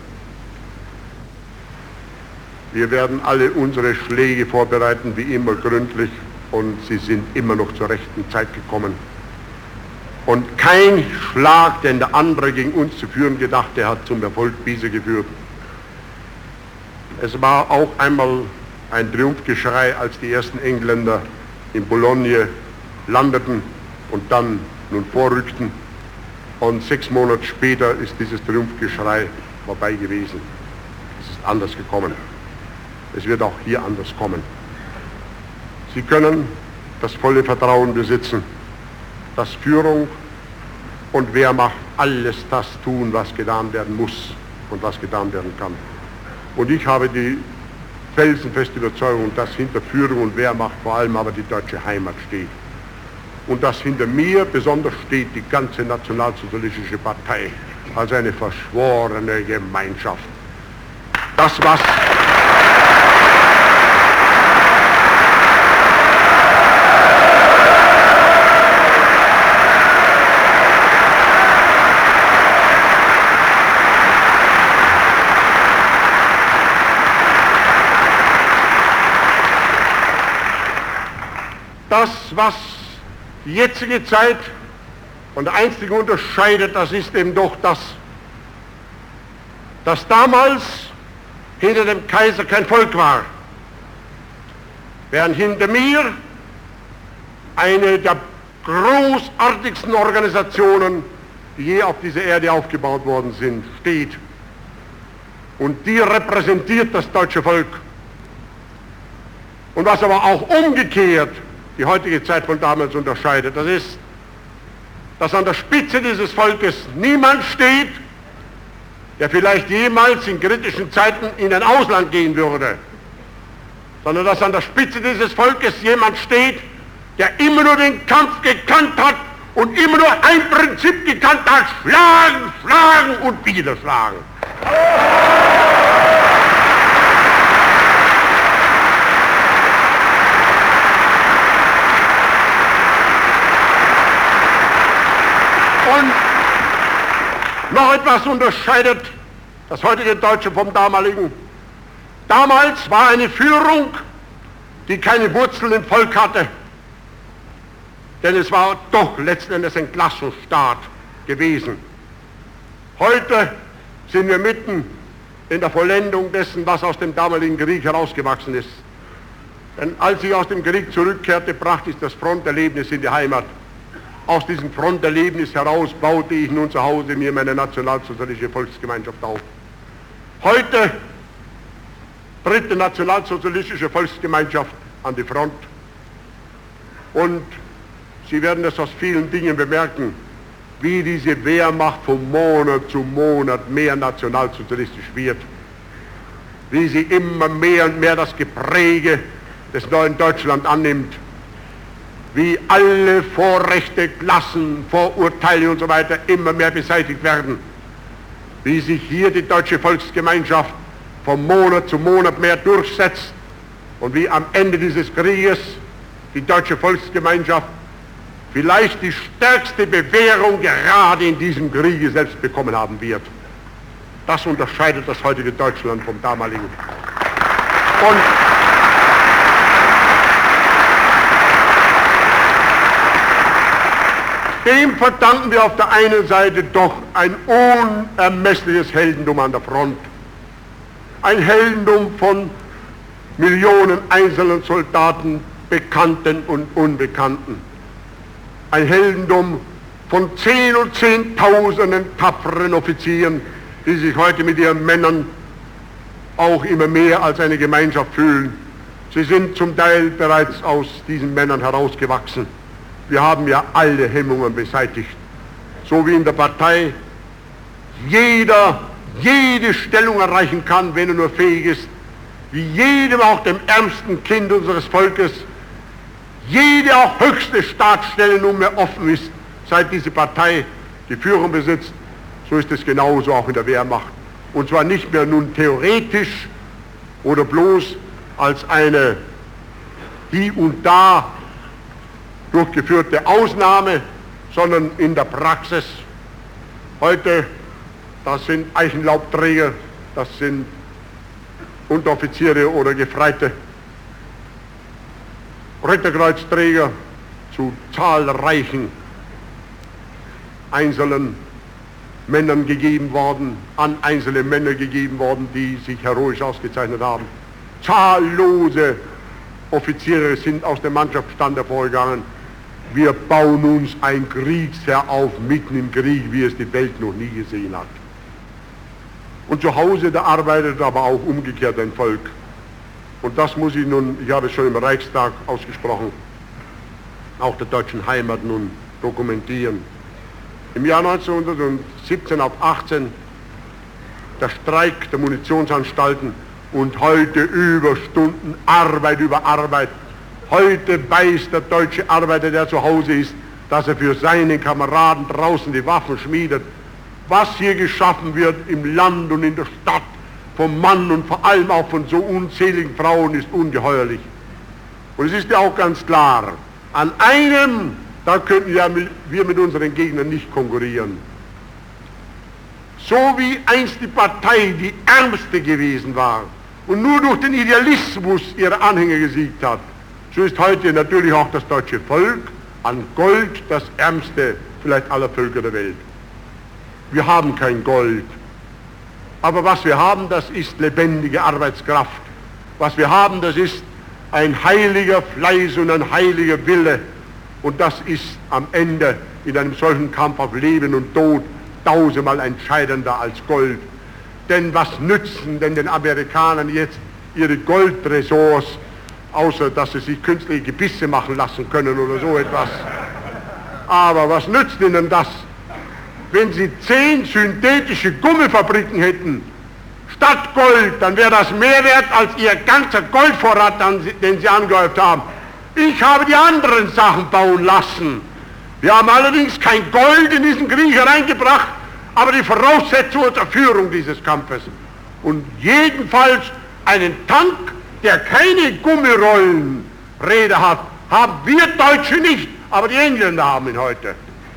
Wir werden alle unsere Schläge vorbereiten, wie immer gründlich, und sie sind immer noch zur rechten Zeit gekommen. Und kein Schlag, den der andere gegen uns zu führen gedachte, hat zum Erfolg dieser geführt. Es war auch einmal ein Triumphgeschrei, als die ersten Engländer in Boulogne landeten und dann nun vorrückten. Und 6 Monate später ist dieses Triumphgeschrei vorbei gewesen. Es ist anders gekommen. Es wird auch hier anders kommen. Sie können das volle Vertrauen besitzen, dass Führung und Wehrmacht alles das tun, was getan werden muss und was getan werden kann. Und ich habe die felsenfeste Überzeugung, dass hinter Führung und Wehrmacht vor allem aber die deutsche Heimat steht. Und dass hinter mir besonders steht die ganze nationalsozialistische Partei als eine verschworene Gemeinschaft. Das, was die jetzige Zeit von der einstigen unterscheidet, das ist eben doch das, dass damals hinter dem Kaiser kein Volk war, während hinter mir eine der großartigsten Organisationen, die je auf dieser Erde aufgebaut worden sind, steht. Und die repräsentiert das deutsche Volk. Und was aber auch umgekehrt die heutige Zeit von damals unterscheidet, das ist, dass an der Spitze dieses Volkes niemand steht, der vielleicht jemals in kritischen Zeiten in ein Ausland gehen würde, sondern dass an der Spitze dieses Volkes jemand steht, der immer nur den Kampf gekannt hat und immer nur ein Prinzip gekannt hat: schlagen, schlagen und wieder schlagen. Und noch etwas unterscheidet das heutige Deutsche vom damaligen. Damals war eine Führung, die keine Wurzeln im Volk hatte, denn es war doch letzten Endes ein Klassenstaat gewesen. Heute sind wir mitten in der Vollendung dessen, was aus dem damaligen Krieg herausgewachsen ist. Denn als ich aus dem Krieg zurückkehrte, brachte ich das Fronterlebnis in die Heimat. Aus diesem Fronterlebnis heraus baute ich nun zu Hause mir meine nationalsozialistische Volksgemeinschaft auf. Heute tritt die nationalsozialistische Volksgemeinschaft an die Front. Und Sie werden es aus vielen Dingen bemerken, wie diese Wehrmacht von Monat zu Monat mehr nationalsozialistisch wird. Wie sie immer mehr und mehr das Gepräge des neuen Deutschland annimmt. Wie alle Vorrechte, Klassen, Vorurteile und so weiter immer mehr beseitigt werden. Wie sich hier die deutsche Volksgemeinschaft von Monat zu Monat mehr durchsetzt und wie am Ende dieses Krieges die deutsche Volksgemeinschaft vielleicht die stärkste Bewährung gerade in diesem Kriege selbst bekommen haben wird. Das unterscheidet das heutige Deutschland vom damaligen. Und dem verdanken wir auf der einen Seite doch ein unermessliches Heldentum an der Front. Ein Heldentum von Millionen einzelnen Soldaten, Bekannten und Unbekannten. Ein Heldentum von 10 und 10.000 tapferen Offizieren, die sich heute mit ihren Männern auch immer mehr als eine Gemeinschaft fühlen. Sie sind zum Teil bereits aus diesen Männern herausgewachsen. Wir haben ja alle Hemmungen beseitigt. So wie in der Partei jeder jede Stellung erreichen kann, wenn er nur fähig ist, wie jedem, auch dem ärmsten Kind unseres Volkes, jede auch höchste Staatsstelle nunmehr offen ist, seit diese Partei die Führung besitzt. So ist es genauso auch in der Wehrmacht. Und zwar nicht mehr nun theoretisch oder bloß als eine hier und da durchgeführte Ausnahme, sondern in der Praxis. Heute, das sind Eichenlaubträger, das sind Unteroffiziere oder Gefreite, Ritterkreuzträger zu zahlreichen einzelnen Männern gegeben worden, an einzelne Männer gegeben worden, die sich heroisch ausgezeichnet haben. Zahllose Offiziere sind aus der Mannschaftsstand hervorgegangen. Wir bauen uns ein Kriegsheer auf, mitten im Krieg, wie es die Welt noch nie gesehen hat. Und zu Hause, da arbeitet aber auch umgekehrt ein Volk. Und das muss ich nun, ich habe es schon im Reichstag ausgesprochen, auch der deutschen Heimat nun dokumentieren. Im Jahr 1917 auf 18 der Streik der Munitionsanstalten und heute Überstunden, Arbeit über Arbeit. Heute weiß der deutsche Arbeiter, der zu Hause ist, dass er für seine Kameraden draußen die Waffen schmiedet. Was hier geschaffen wird im Land und in der Stadt vom Mann und vor allem auch von so unzähligen Frauen ist ungeheuerlich. Und es ist ja auch ganz klar, an einem, da könnten ja wir mit unseren Gegnern nicht konkurrieren. So wie einst die Partei die ärmste gewesen war und nur durch den Idealismus ihrer Anhänger gesiegt hat, so ist heute natürlich auch das deutsche Volk an Gold das ärmste vielleicht aller Völker der Welt. Wir haben kein Gold, aber was wir haben, das ist lebendige Arbeitskraft. Was wir haben, das ist ein heiliger Fleiß und ein heiliger Wille. Und das ist am Ende in einem solchen Kampf auf Leben und Tod tausendmal entscheidender als Gold. Denn was nützen denn den Amerikanern jetzt ihre Goldtresors, außer dass sie sich künstliche Gebisse machen lassen können oder so etwas. Aber was nützt ihnen das, wenn sie 10 synthetische Gummifabriken hätten, statt Gold, dann wäre das mehr wert als ihr ganzer Goldvorrat, den sie angehäuft haben. Ich habe die anderen Sachen bauen lassen. Wir haben allerdings kein Gold in diesen Krieg hereingebracht, aber die Voraussetzung zur Führung dieses Kampfes. Und jedenfalls einen Tank, der keine Gummirollenräder hat, haben wir Deutsche nicht, aber die Engländer haben ihn heute.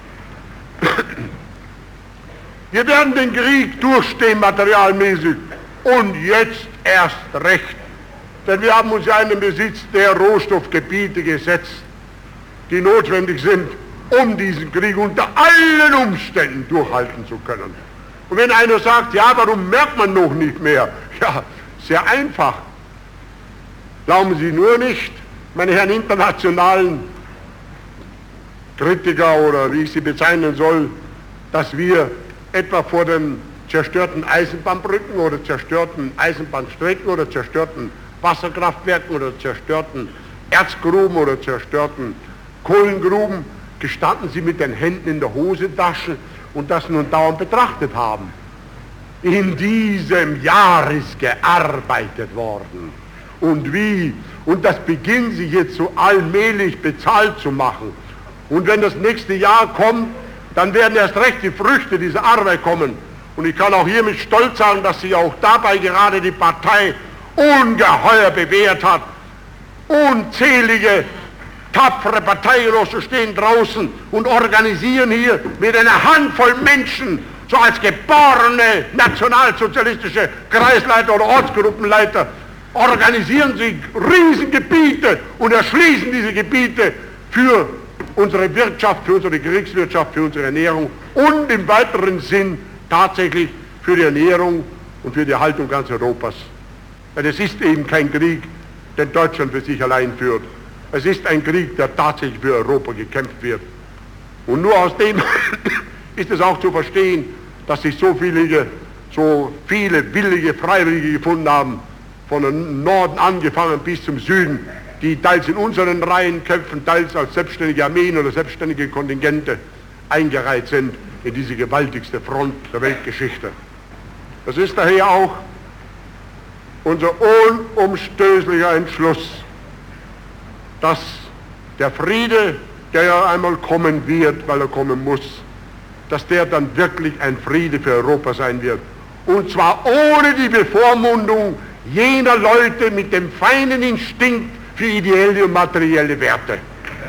Wir werden den Krieg durchstehen, materialmäßig, und jetzt erst recht. Denn wir haben uns ja in den Besitz der Rohstoffgebiete gesetzt, die notwendig sind, um diesen Krieg unter allen Umständen durchhalten zu können. Und wenn einer sagt, ja, warum merkt man noch nicht mehr? Ja, sehr einfach. Glauben Sie nur nicht, meine Herren internationalen Kritiker oder wie ich sie bezeichnen soll, dass wir etwa vor den zerstörten Eisenbahnbrücken oder zerstörten Eisenbahnstrecken oder zerstörten Wasserkraftwerken oder zerstörten Erzgruben oder zerstörten Kohlengruben gestanden sie mit den Händen in der Hosentasche und das nun dauernd betrachtet haben. In diesem Jahr ist gearbeitet worden. Und wie? Und das beginnt sich jetzt so allmählich bezahlt zu machen. Und wenn das nächste Jahr kommt, dann werden erst recht die Früchte dieser Arbeit kommen. Und ich kann auch hier mit Stolz sagen, dass sich auch dabei gerade die Partei ungeheuer bewährt hat. Unzählige, tapfere Parteigenossen stehen draußen und organisieren hier mit einer Handvoll Menschen, so als geborene nationalsozialistische Kreisleiter oder Ortsgruppenleiter, organisieren sie Riesengebiete und erschließen diese Gebiete für unsere Wirtschaft, für unsere Kriegswirtschaft, für unsere Ernährung und im weiteren Sinn tatsächlich für die Ernährung und für die Erhaltung ganz Europas. Denn es ist eben kein Krieg, den Deutschland für sich allein führt. Es ist ein Krieg, der tatsächlich für Europa gekämpft wird. Und nur aus dem ist es auch zu verstehen, dass sich so viele willige Freiwillige gefunden haben, von dem Norden angefangen bis zum Süden, die teils in unseren Reihen kämpfen, teils als selbstständige Armeen oder selbstständige Kontingente eingereiht sind in diese gewaltigste Front der Weltgeschichte. Das ist daher auch unser unumstößlicher Entschluss, dass der Friede, der ja einmal kommen wird, weil er kommen muss, dass der dann wirklich ein Friede für Europa sein wird. Und zwar ohne die Bevormundung jener Leute mit dem feinen Instinkt für ideelle und materielle Werte.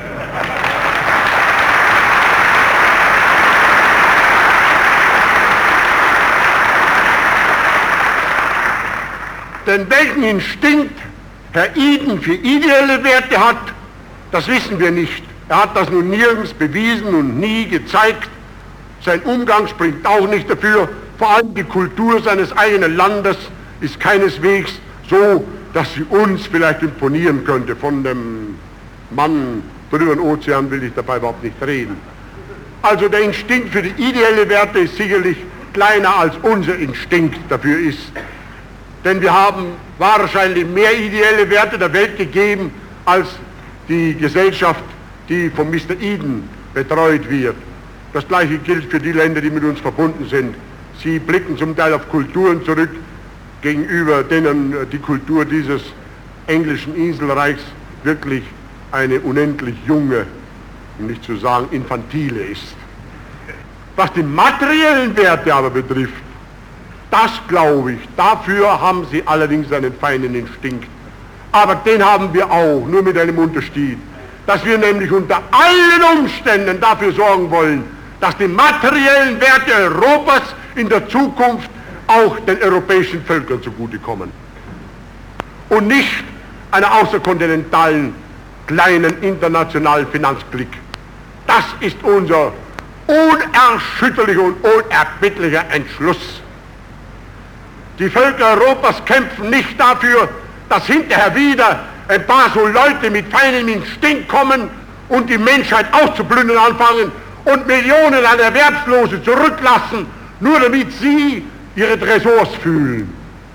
Denn welchen Instinkt Herr Eden für ideelle Werte hat, das wissen wir nicht. Er hat das nun nirgends bewiesen und nie gezeigt. Sein Umgang spricht auch nicht dafür. Vor allem die Kultur seines eigenen Landes ist keineswegs so, dass sie uns vielleicht imponieren könnte. Von dem Mann drüber den Ozean will ich dabei überhaupt nicht reden. Also der Instinkt für die ideelle Werte ist sicherlich kleiner als unser Instinkt dafür ist. Denn wir haben wahrscheinlich mehr ideelle Werte der Welt gegeben als die Gesellschaft, die von Mr. Eden betreut wird. Das Gleiche gilt für die Länder, die mit uns verbunden sind. Sie blicken zum Teil auf Kulturen zurück, gegenüber denen die Kultur dieses englischen Inselreichs wirklich eine unendlich junge, um nicht zu sagen infantile ist. Was die materiellen Werte aber betrifft, das glaube ich, dafür haben sie allerdings einen feinen Instinkt. Aber den haben wir auch, nur mit einem Unterschied, dass wir nämlich unter allen Umständen dafür sorgen wollen, dass die materiellen Werte Europas in der Zukunft auch den europäischen Völkern zugutekommen. Und nicht einer außerkontinentalen, kleinen internationalen Finanzklick. Das ist unser unerschütterlicher und unerbittlicher Entschluss. Die Völker Europas kämpfen nicht dafür, dass hinterher wieder ein paar so Leute mit feinem Instinkt kommen und die Menschheit auszuplündern anfangen und Millionen an Erwerbslose zurücklassen, nur damit sie ihre Tresors fühlen.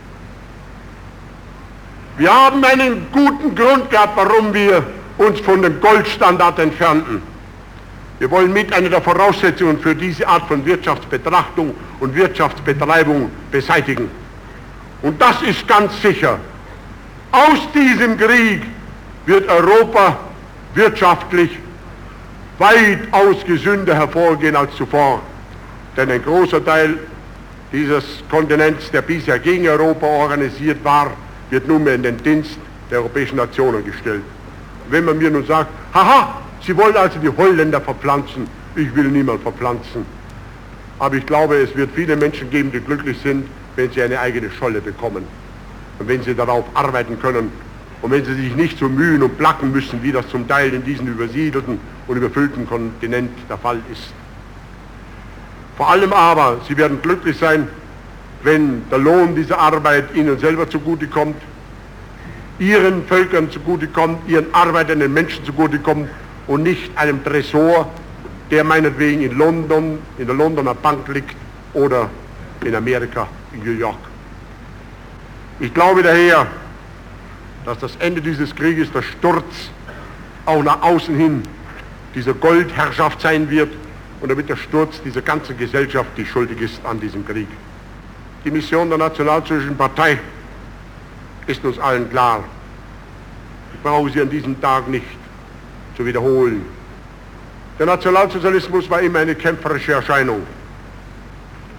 Wir haben einen guten Grund gehabt, warum wir uns von dem Goldstandard entfernten. Wir wollen mit einer der Voraussetzungen für diese Art von Wirtschaftsbetrachtung und Wirtschaftsbetreibung beseitigen. Und das ist ganz sicher. Aus diesem Krieg wird Europa wirtschaftlich weitaus gesünder hervorgehen als zuvor. Denn ein großer Teil dieses Kontinents, der bisher gegen Europa organisiert war, wird nunmehr in den Dienst der europäischen Nationen gestellt. Wenn man mir nun sagt, haha, Sie wollen also die Holländer verpflanzen, ich will niemand verpflanzen. Aber ich glaube, es wird viele Menschen geben, die glücklich sind, wenn sie eine eigene Scholle bekommen. Und wenn sie darauf arbeiten können und wenn sie sich nicht so mühen und placken müssen, wie das zum Teil in diesem übersiedelten und überfüllten Kontinent der Fall ist. Vor allem aber, sie werden glücklich sein, wenn der Lohn dieser Arbeit ihnen selber zugutekommt, ihren Völkern zugutekommt, ihren arbeitenden Menschen zugutekommt und nicht einem Tresor, der meinetwegen in London, in der Londoner Bank liegt oder in Amerika, in New York. Ich glaube daher, dass das Ende dieses Krieges der Sturz auch nach außen hin dieser Goldherrschaft sein wird und damit der Sturz dieser ganzen Gesellschaft, die schuldig ist an diesem Krieg. Die Mission der Nationalsozialistischen Partei ist uns allen klar. Ich brauche sie an diesem Tag nicht zu wiederholen. Der Nationalsozialismus war immer eine kämpferische Erscheinung.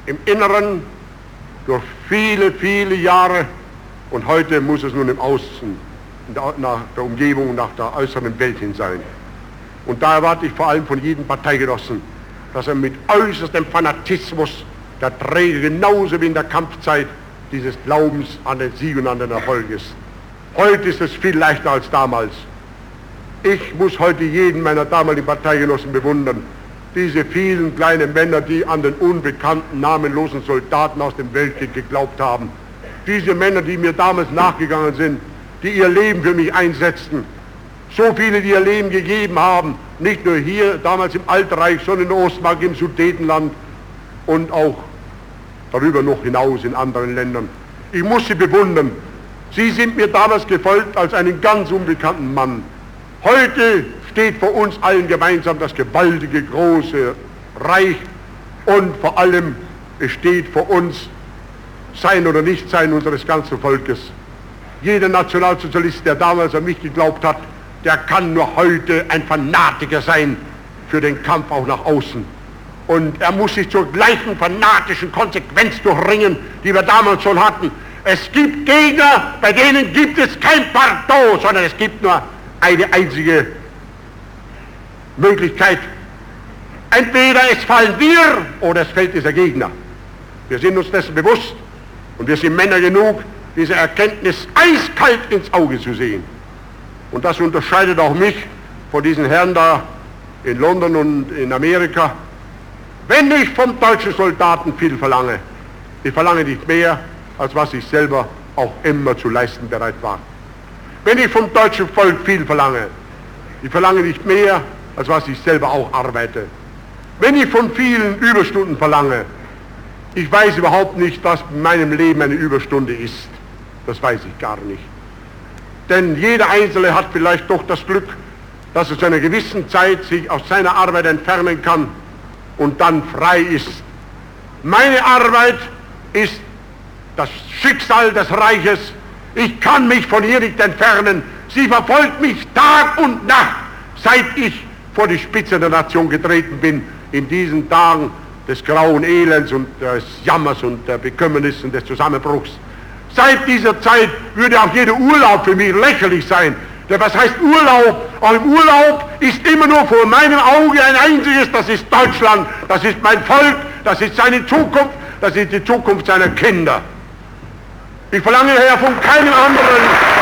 im Inneren durch viele, viele Jahre und heute muss es nun im Außen, nach der Umgebung, nach der äußeren Welt hin sein. Und da erwarte ich vor allem von jedem Parteigenossen, dass er mit äußerstem Fanatismus der Träger genauso wie in der Kampfzeit dieses Glaubens an den Sieg und an den Erfolg ist. Heute ist es viel leichter als damals. Ich muss heute jeden meiner damaligen Parteigenossen bewundern. Diese vielen kleinen Männer, die an den unbekannten, namenlosen Soldaten aus dem Weltkrieg geglaubt haben. Diese Männer, die mir damals nachgegangen sind, die ihr Leben für mich einsetzten. So viele, die ihr Leben gegeben haben, nicht nur hier, damals im Altreich, sondern in der Ostmark, im Sudetenland und auch darüber noch hinaus in anderen Ländern. Ich muss sie bewundern. Sie sind mir damals gefolgt als einen ganz unbekannten Mann. Heute steht vor uns allen gemeinsam das gewaltige, große Reich und vor allem es steht vor uns Sein oder Nichtsein unseres ganzen Volkes. Jeder Nationalsozialist, der damals an mich geglaubt hat, der kann nur heute ein Fanatiker sein für den Kampf auch nach außen. Und er muss sich zur gleichen fanatischen Konsequenz durchringen, die wir damals schon hatten. Es gibt Gegner, bei denen gibt es kein Pardon, sondern es gibt nur eine einzige Möglichkeit. Entweder es fallen wir oder es fällt dieser Gegner. Wir sind uns dessen bewusst und wir sind Männer genug, diese Erkenntnis eiskalt ins Auge zu sehen. Und das unterscheidet auch mich von diesen Herren da in London und in Amerika. Wenn ich vom deutschen Soldaten viel verlange, ich verlange nicht mehr, als was ich selber auch immer zu leisten bereit war. Wenn ich vom deutschen Volk viel verlange, ich verlange nicht mehr, als was ich selber auch arbeite. Wenn ich von vielen Überstunden verlange, ich weiß überhaupt nicht, was in meinem Leben eine Überstunde ist. Das weiß ich gar nicht. Denn jeder Einzelne hat vielleicht doch das Glück, dass er zu einer gewissen Zeit sich aus seiner Arbeit entfernen kann und dann frei ist. Meine Arbeit ist das Schicksal des Reiches. Ich kann mich von ihr nicht entfernen. Sie verfolgt mich Tag und Nacht, seit ich vor die Spitze der Nation getreten bin, in diesen Tagen des grauen Elends und des Jammers und der Bekümmernis und des Zusammenbruchs. Seit dieser Zeit würde auch jeder Urlaub für mich lächerlich sein. Denn was heißt Urlaub? Auch im Urlaub ist immer nur vor meinem Auge ein einziges, das ist Deutschland, das ist mein Volk, das ist seine Zukunft, das ist die Zukunft seiner Kinder. Ich verlange daher von keinem anderen.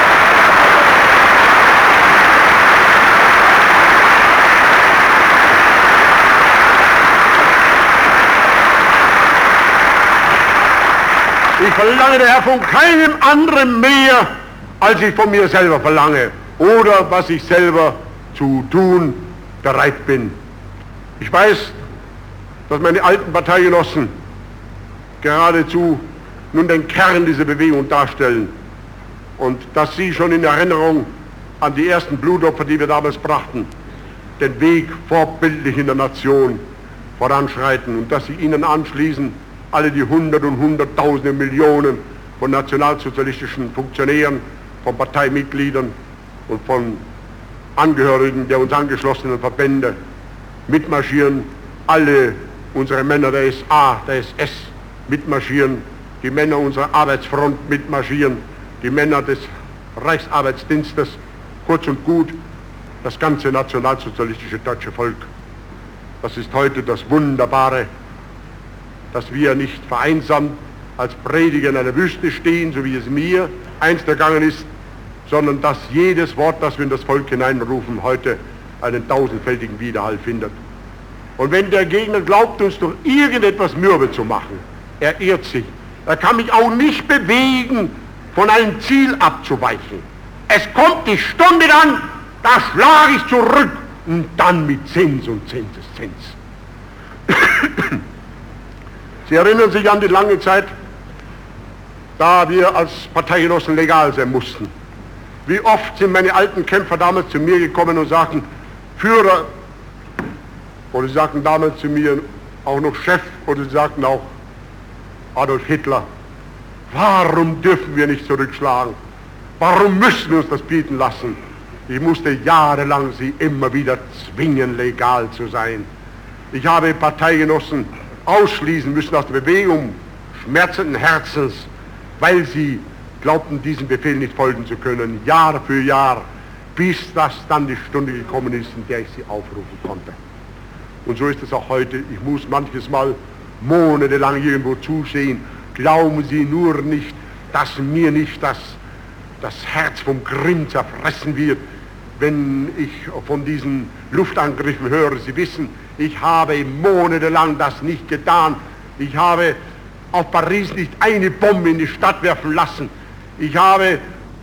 Ich verlange daher von keinem anderen mehr, als ich von mir selber verlange oder was ich selber zu tun bereit bin. Ich weiß, dass meine alten Parteigenossen geradezu nun den Kern dieser Bewegung darstellen und dass sie schon in Erinnerung an die ersten Blutopfer, die wir damals brachten, den Weg vorbildlich in der Nation voranschreiten und dass sie ihnen anschließen, alle die Hundert und Hunderttausende Millionen von nationalsozialistischen Funktionären, von Parteimitgliedern und von Angehörigen der uns angeschlossenen Verbände mitmarschieren, alle unsere Männer der SA, der SS mitmarschieren, die Männer unserer Arbeitsfront mitmarschieren, die Männer des Reichsarbeitsdienstes, kurz und gut, das ganze nationalsozialistische deutsche Volk. Das ist heute das Wunderbare, dass wir nicht vereinsamt als Prediger in einer Wüste stehen, so wie es mir einst ergangen ist, sondern dass jedes Wort, das wir in das Volk hineinrufen, heute einen tausendfältigen Widerhall findet. Und wenn der Gegner glaubt, uns durch irgendetwas mürbe zu machen, er irrt sich. Er kann mich auch nicht bewegen, von einem Ziel abzuweichen. Es kommt die Stunde dann, da schlage ich zurück und dann mit Zins und Zinseszins. Sie erinnern sich an die lange Zeit, da wir als Parteigenossen legal sein mussten. Wie oft sind meine alten Kämpfer damals zu mir gekommen und sagten, Führer, oder sie sagten damals zu mir auch noch Chef, oder sie sagten auch Adolf Hitler, warum dürfen wir nicht zurückschlagen? Warum müssen wir uns das bieten lassen? Ich musste jahrelang sie immer wieder zwingen, legal zu sein. Ich habe Parteigenossen ausschließen müssen aus der Bewegung schmerzenden Herzens, weil sie glaubten, diesem Befehl nicht folgen zu können, Jahr für Jahr, bis das dann die Stunde gekommen ist, in der ich sie aufrufen konnte. Und so ist es auch heute. Ich muss manches Mal monatelang irgendwo zusehen. Glauben Sie nur nicht, dass mir nicht das Herz vom Grimm zerfressen wird, wenn ich von diesen Luftangriffen höre. Sie wissen, ich habe monatelang das nicht getan. Ich habe auf Paris nicht eine Bombe in die Stadt werfen lassen. Ich habe,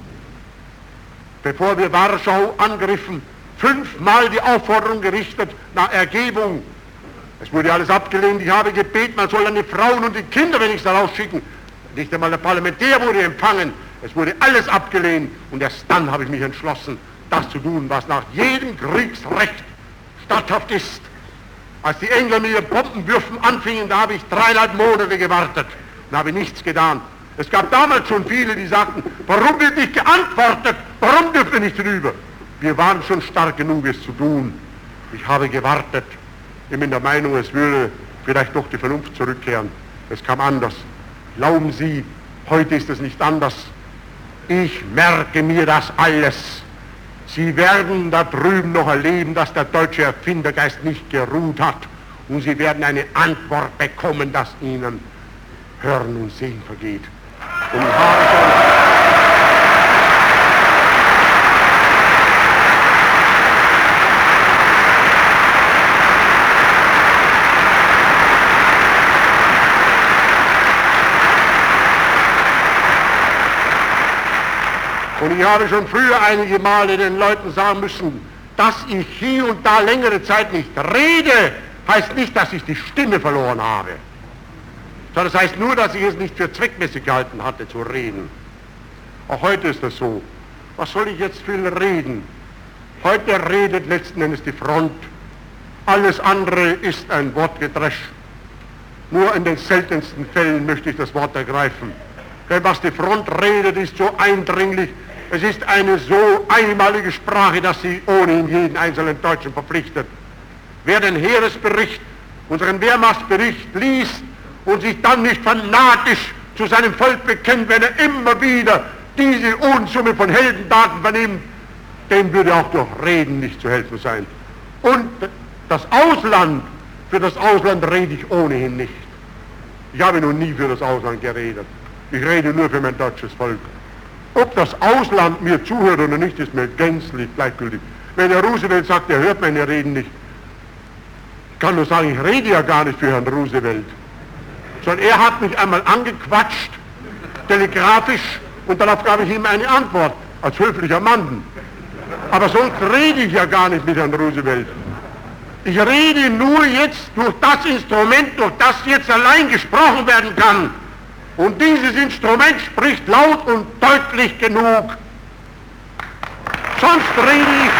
bevor wir Warschau angriffen, 5-mal die Aufforderung gerichtet nach Ergebung. Es wurde alles abgelehnt. Ich habe gebeten, man soll dann die Frauen und die Kinder wenigstens rausschicken. Nicht einmal der Parlamentär wurde empfangen. Es wurde alles abgelehnt. Und erst dann habe ich mich entschlossen, das zu tun, was nach jedem Kriegsrecht statthaft ist. Als die Engländer mit ihren Bombenwürfen anfingen, da habe ich 3,5 Monate gewartet und habe nichts getan. Es gab damals schon viele, die sagten, warum wird nicht geantwortet? Warum dürfen wir nicht rüber? Wir waren schon stark genug, es zu tun. Ich habe gewartet, immer in der Meinung, es würde vielleicht doch die Vernunft zurückkehren. Es kam anders. Glauben Sie, heute ist es nicht anders. Ich merke mir das alles. Sie werden da drüben noch erleben, dass der deutsche Erfindergeist nicht geruht hat. Und Sie werden eine Antwort bekommen, dass Ihnen Hören und Sehen vergeht. Und ich habe Und ich habe schon früher einige Male den Leuten sagen müssen, dass ich hier und da längere Zeit nicht rede, heißt nicht, dass ich die Stimme verloren habe. Sondern das heißt nur, dass ich es nicht für zweckmäßig gehalten hatte, zu reden. Auch heute ist das so. Was soll ich jetzt viel reden? Heute redet letzten Endes die Front. Alles andere ist ein Wortgedresch. Nur in den seltensten Fällen möchte ich das Wort ergreifen. Denn was die Front redet, ist so eindringlich. Es ist eine so einmalige Sprache, dass sie ohnehin jeden einzelnen Deutschen verpflichtet. Wer den Heeresbericht, unseren Wehrmachtsbericht liest und sich dann nicht fanatisch zu seinem Volk bekennt, wenn er immer wieder diese Unsumme von Heldentaten vernimmt, dem würde auch durch Reden nicht zu helfen sein. Und das Ausland, für das Ausland rede ich ohnehin nicht. Ich habe noch nie für das Ausland geredet. Ich rede nur für mein deutsches Volk. Ob das Ausland mir zuhört oder nicht, ist mir gänzlich gleichgültig. Wenn der Roosevelt sagt, er hört meine Reden nicht, ich kann nur sagen, ich rede ja gar nicht für Herrn Roosevelt. Sondern er hat mich einmal angequatscht, telegrafisch, und darauf gab ich ihm eine Antwort, als höflicher Mann. Aber sonst rede ich ja gar nicht mit Herrn Roosevelt. Ich rede nur jetzt durch das Instrument, durch das jetzt allein gesprochen werden kann. Und dieses Instrument spricht laut und deutlich genug. Sonst rede ich.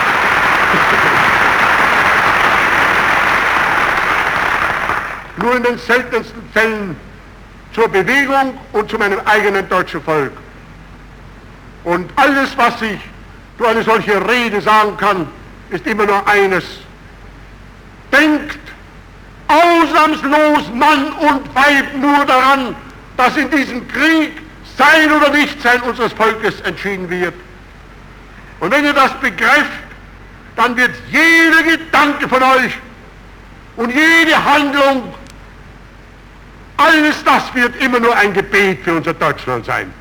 Nur in den seltensten Fällen zur Bewegung und zu meinem eigenen deutschen Volk. Und alles, was ich durch eine solche Rede sagen kann, ist immer nur eines. Denkt ausnahmslos Mann und Weib nur daran, dass in diesem Krieg Sein oder Nichtsein unseres Volkes entschieden wird. Und wenn ihr das begreift, dann wird jeder Gedanke von euch und jede Handlung, alles das wird immer nur ein Gebet für unser Deutschland sein.